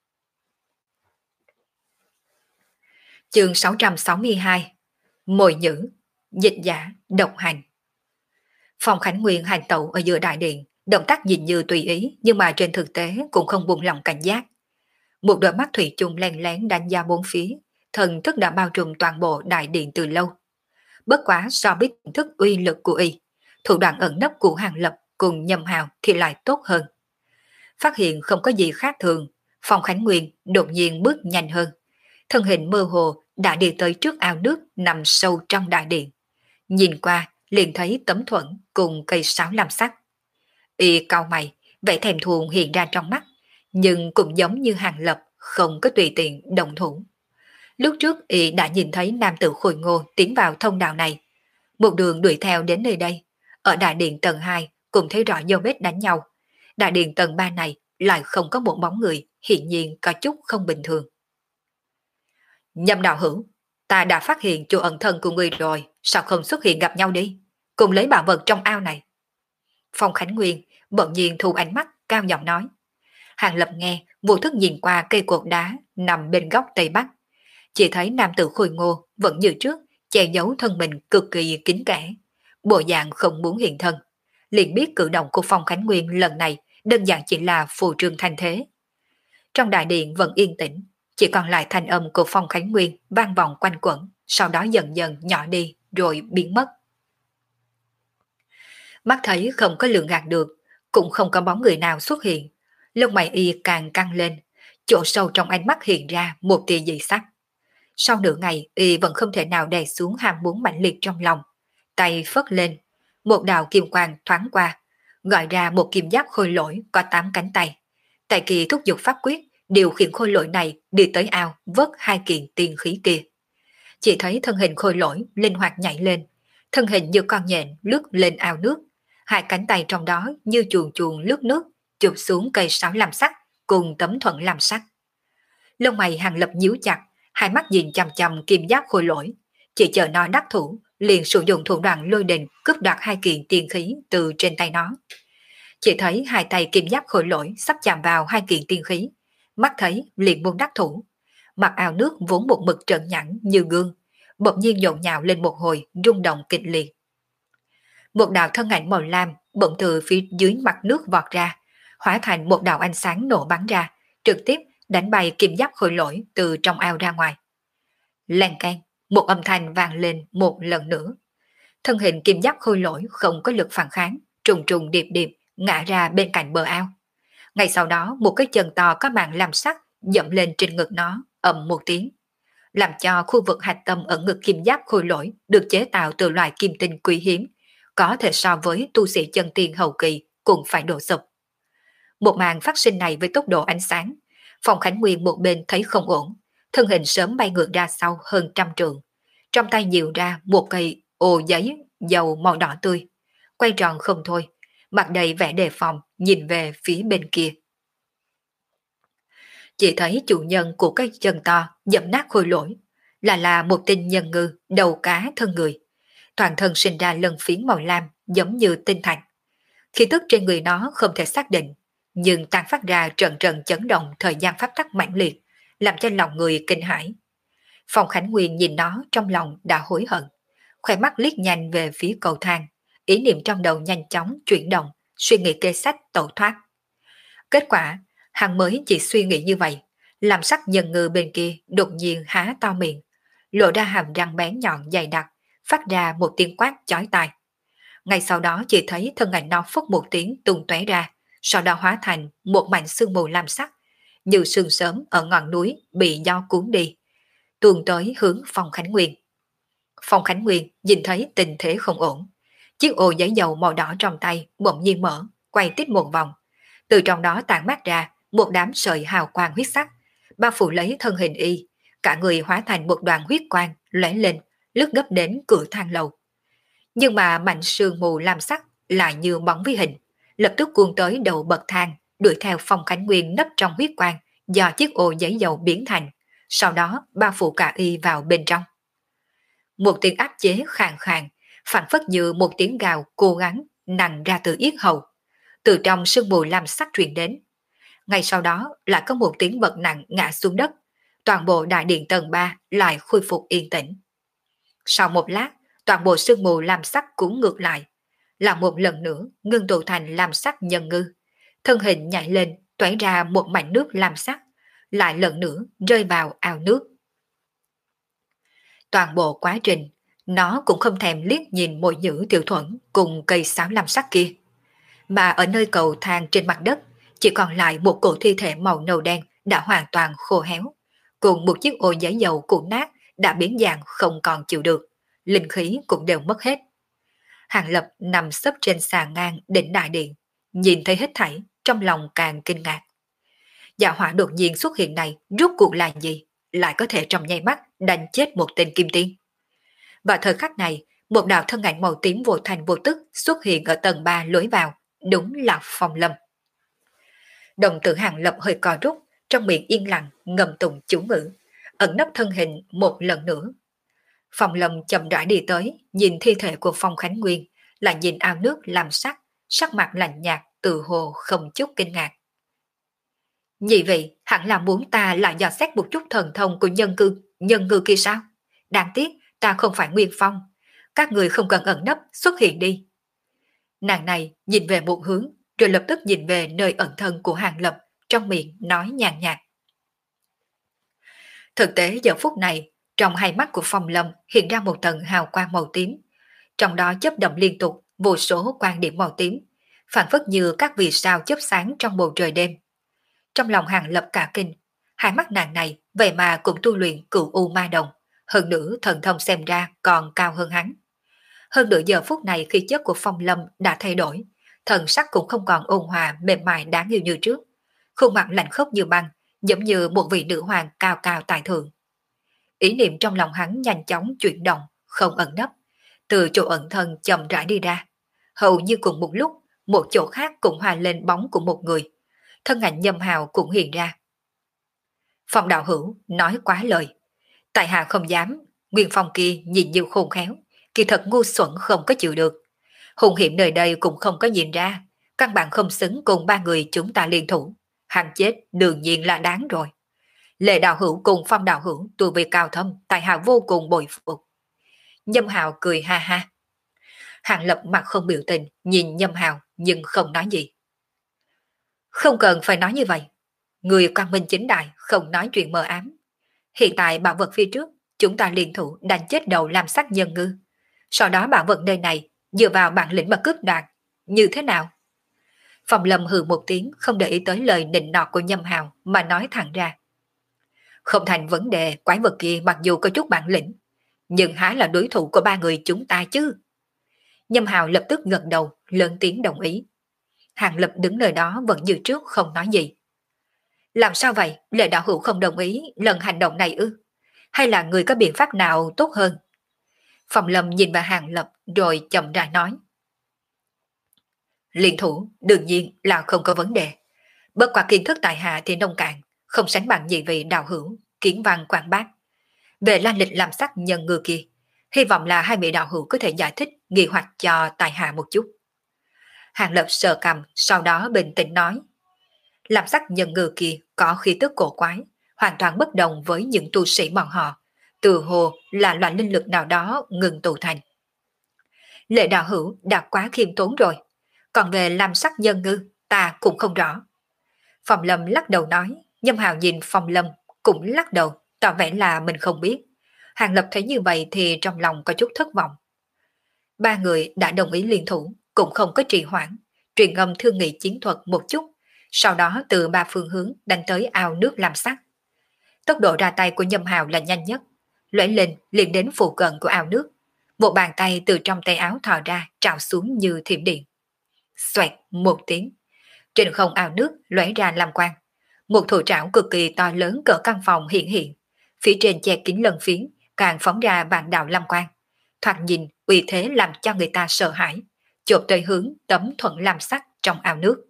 Chương sáu trăm sáu mươi hai. Mồi nhữ, dịch giả, độc hành. Phong Khánh Nguyên hành tẩu ở giữa đại điện, động tác nhìn như tùy ý nhưng mà trên thực tế cũng không buông lòng cảnh giác. Một đôi mắt thủy chung len lén đánh giá bốn phía, thần thức đã bao trùm toàn bộ đại điện từ lâu. Bất quá so với nhận thức uy lực của y, thủ đoạn ẩn nấp của Hàng Lập cùng Nhâm Hào thì lại tốt hơn. Phát hiện không có gì khác thường, Phong Khánh Nguyên đột nhiên bước nhanh hơn. Thân hình mơ hồ đã đi tới trước ao nước nằm sâu trong đại điện. Nhìn qua liền thấy Tấm Thuẫn cùng cây sáo lam sắc. Y cau mày, vẻ thèm thuồng hiện ra trong mắt, nhưng cũng giống như Hàng Lập không có tùy tiện động thủ. Lúc trước y đã nhìn thấy nam tử khôi ngô tiến vào thông đạo này. Một đường đuổi theo đến nơi đây. Ở đại điện tầng hai cũng thấy rõ dấu vết đánh nhau. Đại điện tầng ba này lại không có một bóng người, hiển nhiên có chút không bình thường. Nhâm đạo hữu, ta đã phát hiện chỗ ẩn thân của người rồi, sao không xuất hiện gặp nhau đi, cùng lấy bảo vật trong ao này. Phong Khánh Nguyên bỗng nhiên thu ánh mắt, cao giọng nói. Hàng Lập nghe, vô thức nhìn qua cây cột đá nằm bên góc tây bắc. Chỉ thấy nam tử khôi ngô vẫn như trước, che giấu thân mình cực kỳ kín kẽ, bộ dạng không muốn hiện thân. Liền biết cử động của Phong Khánh Nguyên lần này đơn giản chỉ là phù trương thanh thế. Trong đại điện vẫn yên tĩnh, chỉ còn lại thanh âm của Phong Khánh Nguyên vang vọng quanh quẩn, sau đó dần dần nhỏ đi rồi biến mất. Mắt thấy không có lường gạt được, cũng không có bóng người nào xuất hiện. Lông mày y càng căng lên, chỗ sâu trong ánh mắt hiện ra một tia dị sắc. Sau nửa ngày y vẫn không thể nào đè xuống ham muốn mãnh liệt trong lòng. Tay phất lên, một đạo kim quang thoáng qua, gọi ra một kim giáp khôi lỗi có tám cánh tay. Tại kỳ thúc giục pháp quyết, điều khiển khôi lỗi này đi tới ao vớt hai kiện tiên khí kia. Chỉ thấy thân hình khôi lỗi linh hoạt nhảy lên, thân hình như con nhện lướt lên ao nước. Hai cánh tay trong đó như chuồn chuồn lướt nước, chụp xuống cây sáo làm sắt cùng Tấm Thuẫn làm sắt. Lông mày Hàng Lập nhíu chặt, hai mắt nhìn chằm chằm kim giáp khôi lỗi, chỉ chờ nó đắc thủ, liền sử dụng thủ đoạn lôi đình cướp đoạt hai kiện tiên khí từ trên tay nó. Chỉ thấy hai tay kim giáp khôi lỗi sắp chạm vào hai kiện tiên khí, mắt thấy liền muốn đắc thủ. Mặt ao nước vốn một mực trợn nhẵn như gương, bỗng nhiên nhộn nhạo lên một hồi, rung động kịch liệt. Một đạo thân ảnh màu lam bỗng từ phía dưới mặt nước vọt ra, hóa thành một đạo ánh sáng nổ bắn ra, trực tiếp đánh bay kim giáp khôi lỗi từ trong ao ra ngoài. Leng keng, một âm thanh vang lên một lần nữa. Thân hình kim giáp khôi lỗi không có lực phản kháng, trùng trùng điệp điệp ngã ra bên cạnh bờ ao. Ngay sau đó một cái chân to có màng làm sắt dẫm lên trên ngực nó, ầm một tiếng, làm cho khu vực hạch tâm ở ngực kim giáp khôi lỗi được chế tạo từ loại kim tinh quý hiếm, có thể so với tu sĩ chân tiên hậu kỳ cũng phải đổ sụp. Một màn phát sinh này với tốc độ ánh sáng, Phong Khánh Nguyên một bên thấy không ổn, thân hình sớm bay ngược ra sau hơn trăm trượng, trong tay nhiều ra một cây ô giấy dầu màu đỏ tươi, quay tròn không thôi, mặt đầy vẻ đề phòng nhìn về phía bên kia. Chỉ thấy chủ nhân của cái chân to dẫm nát khôi lỗi là là một tinh nhân ngư đầu cá thân người, toàn thân sinh ra lân phiến màu lam giống như tinh thạch. Khí tức trên người nó không thể xác định, nhưng tàn phát ra trận trận chấn động thời gian pháp tắc mãnh liệt, làm cho lòng người kinh hãi. Phong Khánh Nguyên nhìn nó trong lòng đã hối hận, khóe mắt liếc nhanh về phía cầu thang, ý niệm trong đầu nhanh chóng chuyển động, suy nghĩ kế sách tẩu thoát. Kết quả, hắn mới chỉ suy nghĩ như vậy, làm sắc nhân ngư bên kia đột nhiên há to miệng, lộ ra hàm răng bén nhọn dày đặc, phát ra một tiếng quát chói tai. Ngay sau đó chỉ thấy thân ảnh nó phốc một tiếng tung tóe ra, sau đó hóa thành một mảnh sương mù lam sắc, như sương sớm ở ngọn núi bị gió cuốn đi, tuôn tới hướng Phong Khánh Nguyên. Phong Khánh Nguyên nhìn thấy tình thế không ổn, chiếc ô giấy dầu màu đỏ trong tay bỗng nhiên mở, quay tít một vòng, từ trong đó tản mát ra một đám sợi hào quang huyết sắc, bao phủ lấy thân hình y, cả người hóa thành một đoàn huyết quang lóe lên, lướt gấp đến cửa thang lầu. Nhưng mà mảnh sương mù lam sắc lại như bóng với hình, lập tức cuốn tới đầu bậc thang, đuổi theo Phong Khánh Nguyên nấp trong huyết quang do chiếc ô giấy dầu biến thành, sau đó bao phủ cả y vào bên trong. Một tiếng áp chế khàn khàn, phản phất như một tiếng gào cố gắng nặng ra từ yết hầu, từ trong sương mù lam sắc truyền đến. Ngay sau đó lại có một tiếng bật nặng ngã xuống đất, toàn bộ đại điện tầng ba lại khôi phục yên tĩnh. Sau một lát, toàn bộ sương mù lam sắc cũng ngược lại, là một lần nữa ngưng tụ thành lam sắc nhân ngư. Thân hình nhảy lên, toát ra một mảnh nước lam sắc, lại lần nữa rơi vào ao nước. Toàn bộ quá trình, nó cũng không thèm liếc nhìn mồi nhữ tiểu thuẫn cùng cây sáo lam sắc kia. Mà ở nơi cầu thang trên mặt đất, chỉ còn lại một cổ thi thể màu nâu đen đã hoàn toàn khô héo, cùng một chiếc ô giấy dầu cũ nát đã biến dạng không còn chịu được, linh khí cũng đều mất hết. Hàng Lập nằm sấp trên sàn ngang đỉnh đại điện, nhìn thấy hết thảy, trong lòng càng kinh ngạc. Dạ hỏa đột nhiên xuất hiện này rốt cuộc là gì, lại có thể trong nháy mắt đánh chết một tên kim tiên. Và thời khắc này, một đạo thân ảnh màu tím vô thành vô tức xuất hiện ở tầng ba lối vào, đúng là Phong Lâm. Đồng tử Hàng Lập hơi co rút, trong miệng yên lặng ngầm tụng chú ngữ, ẩn nấp thân hình một lần nữa. Phong Lâm chậm rãi đi tới, nhìn thi thể của Phong Khánh Nguyên, lại nhìn ao nước làm sắc, sắc mặt lạnh nhạt, từ hồ không chút kinh ngạc. Nhị vị, hẳn là muốn ta lại dò xét một chút thần thông của nhân cư, nhân ngư kia sao? Đáng tiếc, ta không phải Nguyên Phong. Các người không cần ẩn nấp, xuất hiện đi. Nàng này nhìn về một hướng, rồi lập tức nhìn về nơi ẩn thân của Hàng Lập, trong miệng nói nhàn nhạt. Thực tế giờ phút này, trong hai mắt của Phong Lâm hiện ra một tầng hào quang màu tím, trong đó chớp động liên tục vô số quang điểm màu tím, phản phất như các vì sao chớp sáng trong bầu trời đêm. Trong lòng Hàng Lập cả kinh, hai mắt nàng này vậy mà cũng tu luyện cửu u ma đồng, hơn nữa thần thông xem ra còn cao hơn hắn. Hơn nữa giờ phút này khí chất của Phong Lâm đã thay đổi, thần sắc cũng không còn ôn hòa mềm mại đáng yêu như trước, khuôn mặt lạnh khốc như băng, giống như một vị nữ hoàng cao cao tại thượng. Ý niệm trong lòng hắn nhanh chóng chuyển động, không ẩn nấp, từ chỗ ẩn thân chậm rãi đi ra. Hầu như cùng một lúc, một chỗ khác cũng hòa lên bóng của một người. Thân ảnh Nhâm Hào cũng hiện ra. Phong đạo hữu nói quá lời. Tại hạ không dám, Nguyên Phong kia nhìn như khôn khéo, kỳ thật ngu xuẩn không có chịu được. Hùng hiểm nơi đây cũng không có nhìn ra, căn bản không xứng cùng ba người chúng ta liên thủ. Hắn chết đương nhiên là đáng rồi. Lệ đạo hữu cùng Phong đạo hữu tu vi cao thâm, tại hạ vô cùng bội phục. Nhâm Hào cười ha ha. Hàng Lập mặt không biểu tình, nhìn Nhâm Hào nhưng không nói gì. Không cần phải nói như vậy. Người quang minh chính đại không nói chuyện mờ ám. Hiện tại bảo vật phía trước, chúng ta liên thủ đánh chết đầu làm sắc nhân ngư. Sau đó bảo vật nơi này dựa vào bản lĩnh mà cướp đoạt. Như thế nào? Phong Lâm hừ một tiếng, không để ý tới lời nịnh nọt của Nhâm Hào mà nói thẳng ra. Không thành vấn đề, quái vật kia mặc dù có chút bản lĩnh, nhưng há là đối thủ của ba người chúng ta chứ? Nhâm Hào lập tức gật đầu, lớn tiếng đồng ý. Hàng Lập đứng nơi đó vẫn như trước không nói gì. Làm sao vậy? Lệ đạo hữu không đồng ý lần hành động này ư? Hay là người có biện pháp nào tốt hơn? Phong Lâm nhìn vào Hàng Lập rồi chậm rãi nói. Liên thủ đương nhiên là không có vấn đề. Bất quả kiến thức tại hạ thì nông cạn, không sánh bằng gì vị đạo hữu, kiến văn quảng bác. Về lan lịch làm sắc nhân ngư kia, hy vọng là hai vị đạo hữu có thể giải thích nghi hoặc cho tại hạ một chút. Hàng Lập sờ cằm, sau đó bình tĩnh nói. Làm sắc nhân ngư kia có khí tức cổ quái, hoàn toàn bất đồng với những tu sĩ bọn họ, từ hồ là loại linh lực nào đó ngừng tụ thành. Lệ đạo hữu đã quá khiêm tốn rồi, còn về làm sắc nhân ngư ta cũng không rõ. Phong Lâm lắc đầu nói. Nhâm Hào nhìn Phong Lâm cũng lắc đầu, tỏ vẻ là mình không biết. Hàng Lập thấy như vậy thì trong lòng có chút thất vọng. Ba người đã đồng ý liên thủ, cũng không có trì hoãn, truyền ngâm thương nghị chiến thuật một chút, sau đó từ ba phương hướng đánh tới ao nước làm sắc. Tốc độ ra tay của Nhâm Hào là nhanh nhất, lóe lên liền đến phụ cận của ao nước. Một bàn tay từ trong tay áo thò ra trào xuống như thiểm điện. Xoẹt một tiếng, trên không ao nước lóe ra làm quang. Một thủ trảo cực kỳ to lớn cỡ căn phòng hiện hiện, phía trên che kín lân phiến càng phóng ra vạn đạo lam quang, thoạt nhìn uy thế làm cho người ta sợ hãi, chộp tới hướng tấm thuận lam sắc trong ao nước.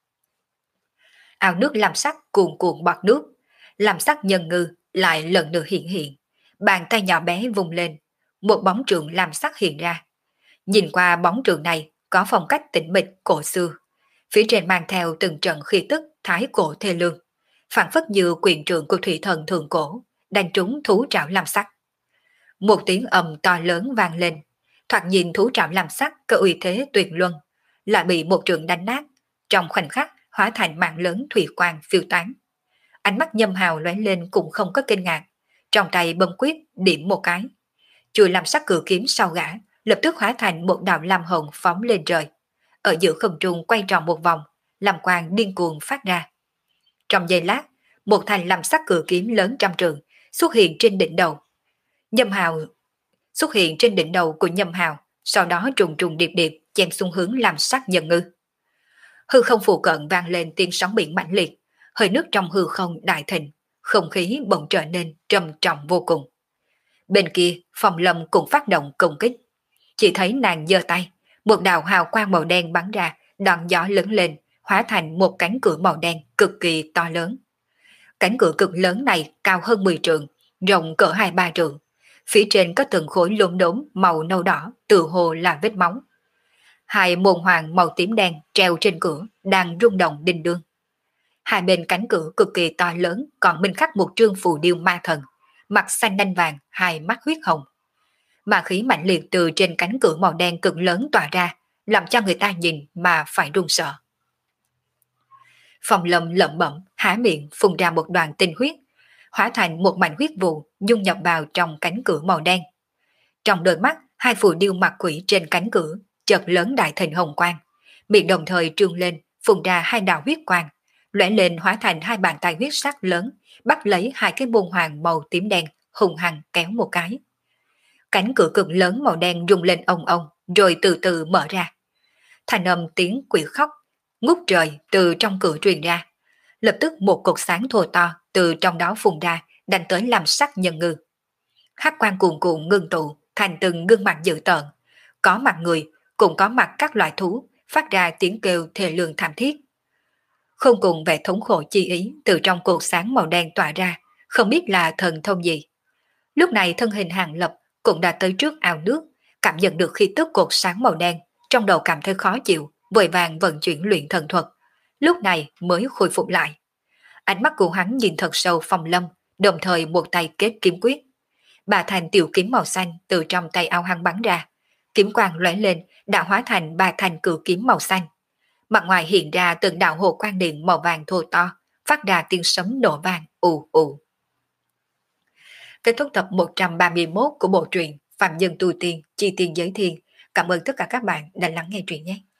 Ao nước lam sắc cuồn cuộn bọt nước, lam sắc nhân ngư lại lần nữa hiện hiện, bàn tay nhỏ bé vùng lên, một bóng trường lam sắc hiện ra. Nhìn qua bóng trường này có phong cách tĩnh mịch cổ xưa, phía trên mang theo từng trận khí tức thái cổ thê lương, phản phất như quyền trượng của thủy thần thượng cổ, đang trúng thú trảo làm sắc. Một tiếng ầm to lớn vang lên, thoạt nhìn thú trảo làm sắc có uy thế tuyệt luân, lại bị một trường đánh nát, trong khoảnh khắc hóa thành mạng lớn thủy quang phiêu tán. Ánh mắt Nhâm Hào lóe lên cũng không có kinh ngạc, trong tay bấm quyết điểm một cái, chùi làm sắc cử kiếm sau gã, lập tức hóa thành một đạo lam hồng phóng lên trời, ở giữa không trung quay tròn một vòng, làm quang điên cuồng phát ra. Trong giây lát, một thanh lam sắc cử kiếm lớn trăm trường xuất hiện trên đỉnh đầu. Nhâm Hào xuất hiện trên đỉnh đầu của Nhâm Hào, sau đó trùng trùng điệp điệp chém xuống hướng lam sắc nhân ngư. Hư không phụ cận vang lên tiếng sóng biển mãnh liệt, hơi nước trong hư không đại thịnh, không khí bỗng trở nên trầm trọng vô cùng. Bên kia, Phong Lâm cũng phát động công kích. Chỉ thấy nàng giơ tay, một đạo hào quang màu đen bắn ra, đòn gió lớn lên, hóa thành một cánh cửa màu đen cực kỳ to lớn. Cánh cửa cực lớn này cao hơn mười trượng, rộng cỡ hai ba trượng. Phía trên có từng khối lốm đốm màu nâu đỏ, tự hồ là vết máu. Hai môn hoàng màu tím đen treo trên cửa, đang rung động đinh đương. Hai bên cánh cửa cực kỳ to lớn còn minh khắc một trương phù điêu ma thần, mặt xanh đanh vàng, hai mắt huyết hồng. Ma khí mạnh liệt từ trên cánh cửa màu đen cực lớn tỏa ra, làm cho người ta nhìn mà phải run sợ. Phong Lâm lẩm bẩm, há miệng phun ra một đoàn tinh huyết, hóa thành một mảnh huyết vụ dung nhập vào trong cánh cửa màu đen. Trong đôi mắt, hai phù điêu mặt quỷ trên cánh cửa chợt lớn đại thịnh hồng quang, miệng đồng thời trương lên, phun ra hai đạo huyết quang, lóe lên hóa thành hai bàn tay huyết sắc lớn, bắt lấy hai cái môn hoàng màu tím đen, hùng hăng kéo một cái. Cánh cửa cực lớn màu đen rung lên ong ong, rồi từ từ mở ra. Thanh âm tiếng quỷ khóc ngút trời từ trong cửa truyền ra. Lập tức một cột sáng thô to từ trong đó phun ra, đánh tới làm sắc nhân ngư. Hắc quang cuồn cuộn ngưng tụ thành từng gương mặt dữ tợn, có mặt người cũng có mặt các loại thú, phát ra tiếng kêu thê lương thảm thiết. Không cùng vẻ thống khổ chi ý từ trong cột sáng màu đen tỏa ra, không biết là thần thông gì. Lúc này thân hình Hàng Lập cũng đã tới trước ao nước, cảm nhận được khí tức cột sáng màu đen, trong đầu cảm thấy khó chịu, vội vàng vận chuyển luyện thần thuật, lúc này mới khôi phục lại. Ánh mắt của hắn nhìn thật sâu Phong Lâm, đồng thời một tay kết kiếm quyết. Ba thành tiểu kiếm màu xanh từ trong tay ao hắn bắn ra, kiếm quang lóe lên đã hóa thành ba thành cự kiếm màu xanh. Mặt ngoài hiện ra từng đạo hồ quang điện màu vàng thô to, phát ra tiếng sấm nổ vang ù ù. Kết thúc tập một trăm ba mươi mốt của bộ truyện Phạm Nhân Tu Tiên Chi Tiên Giới Thiên. Cảm ơn tất cả các bạn đã lắng nghe truyện nhé.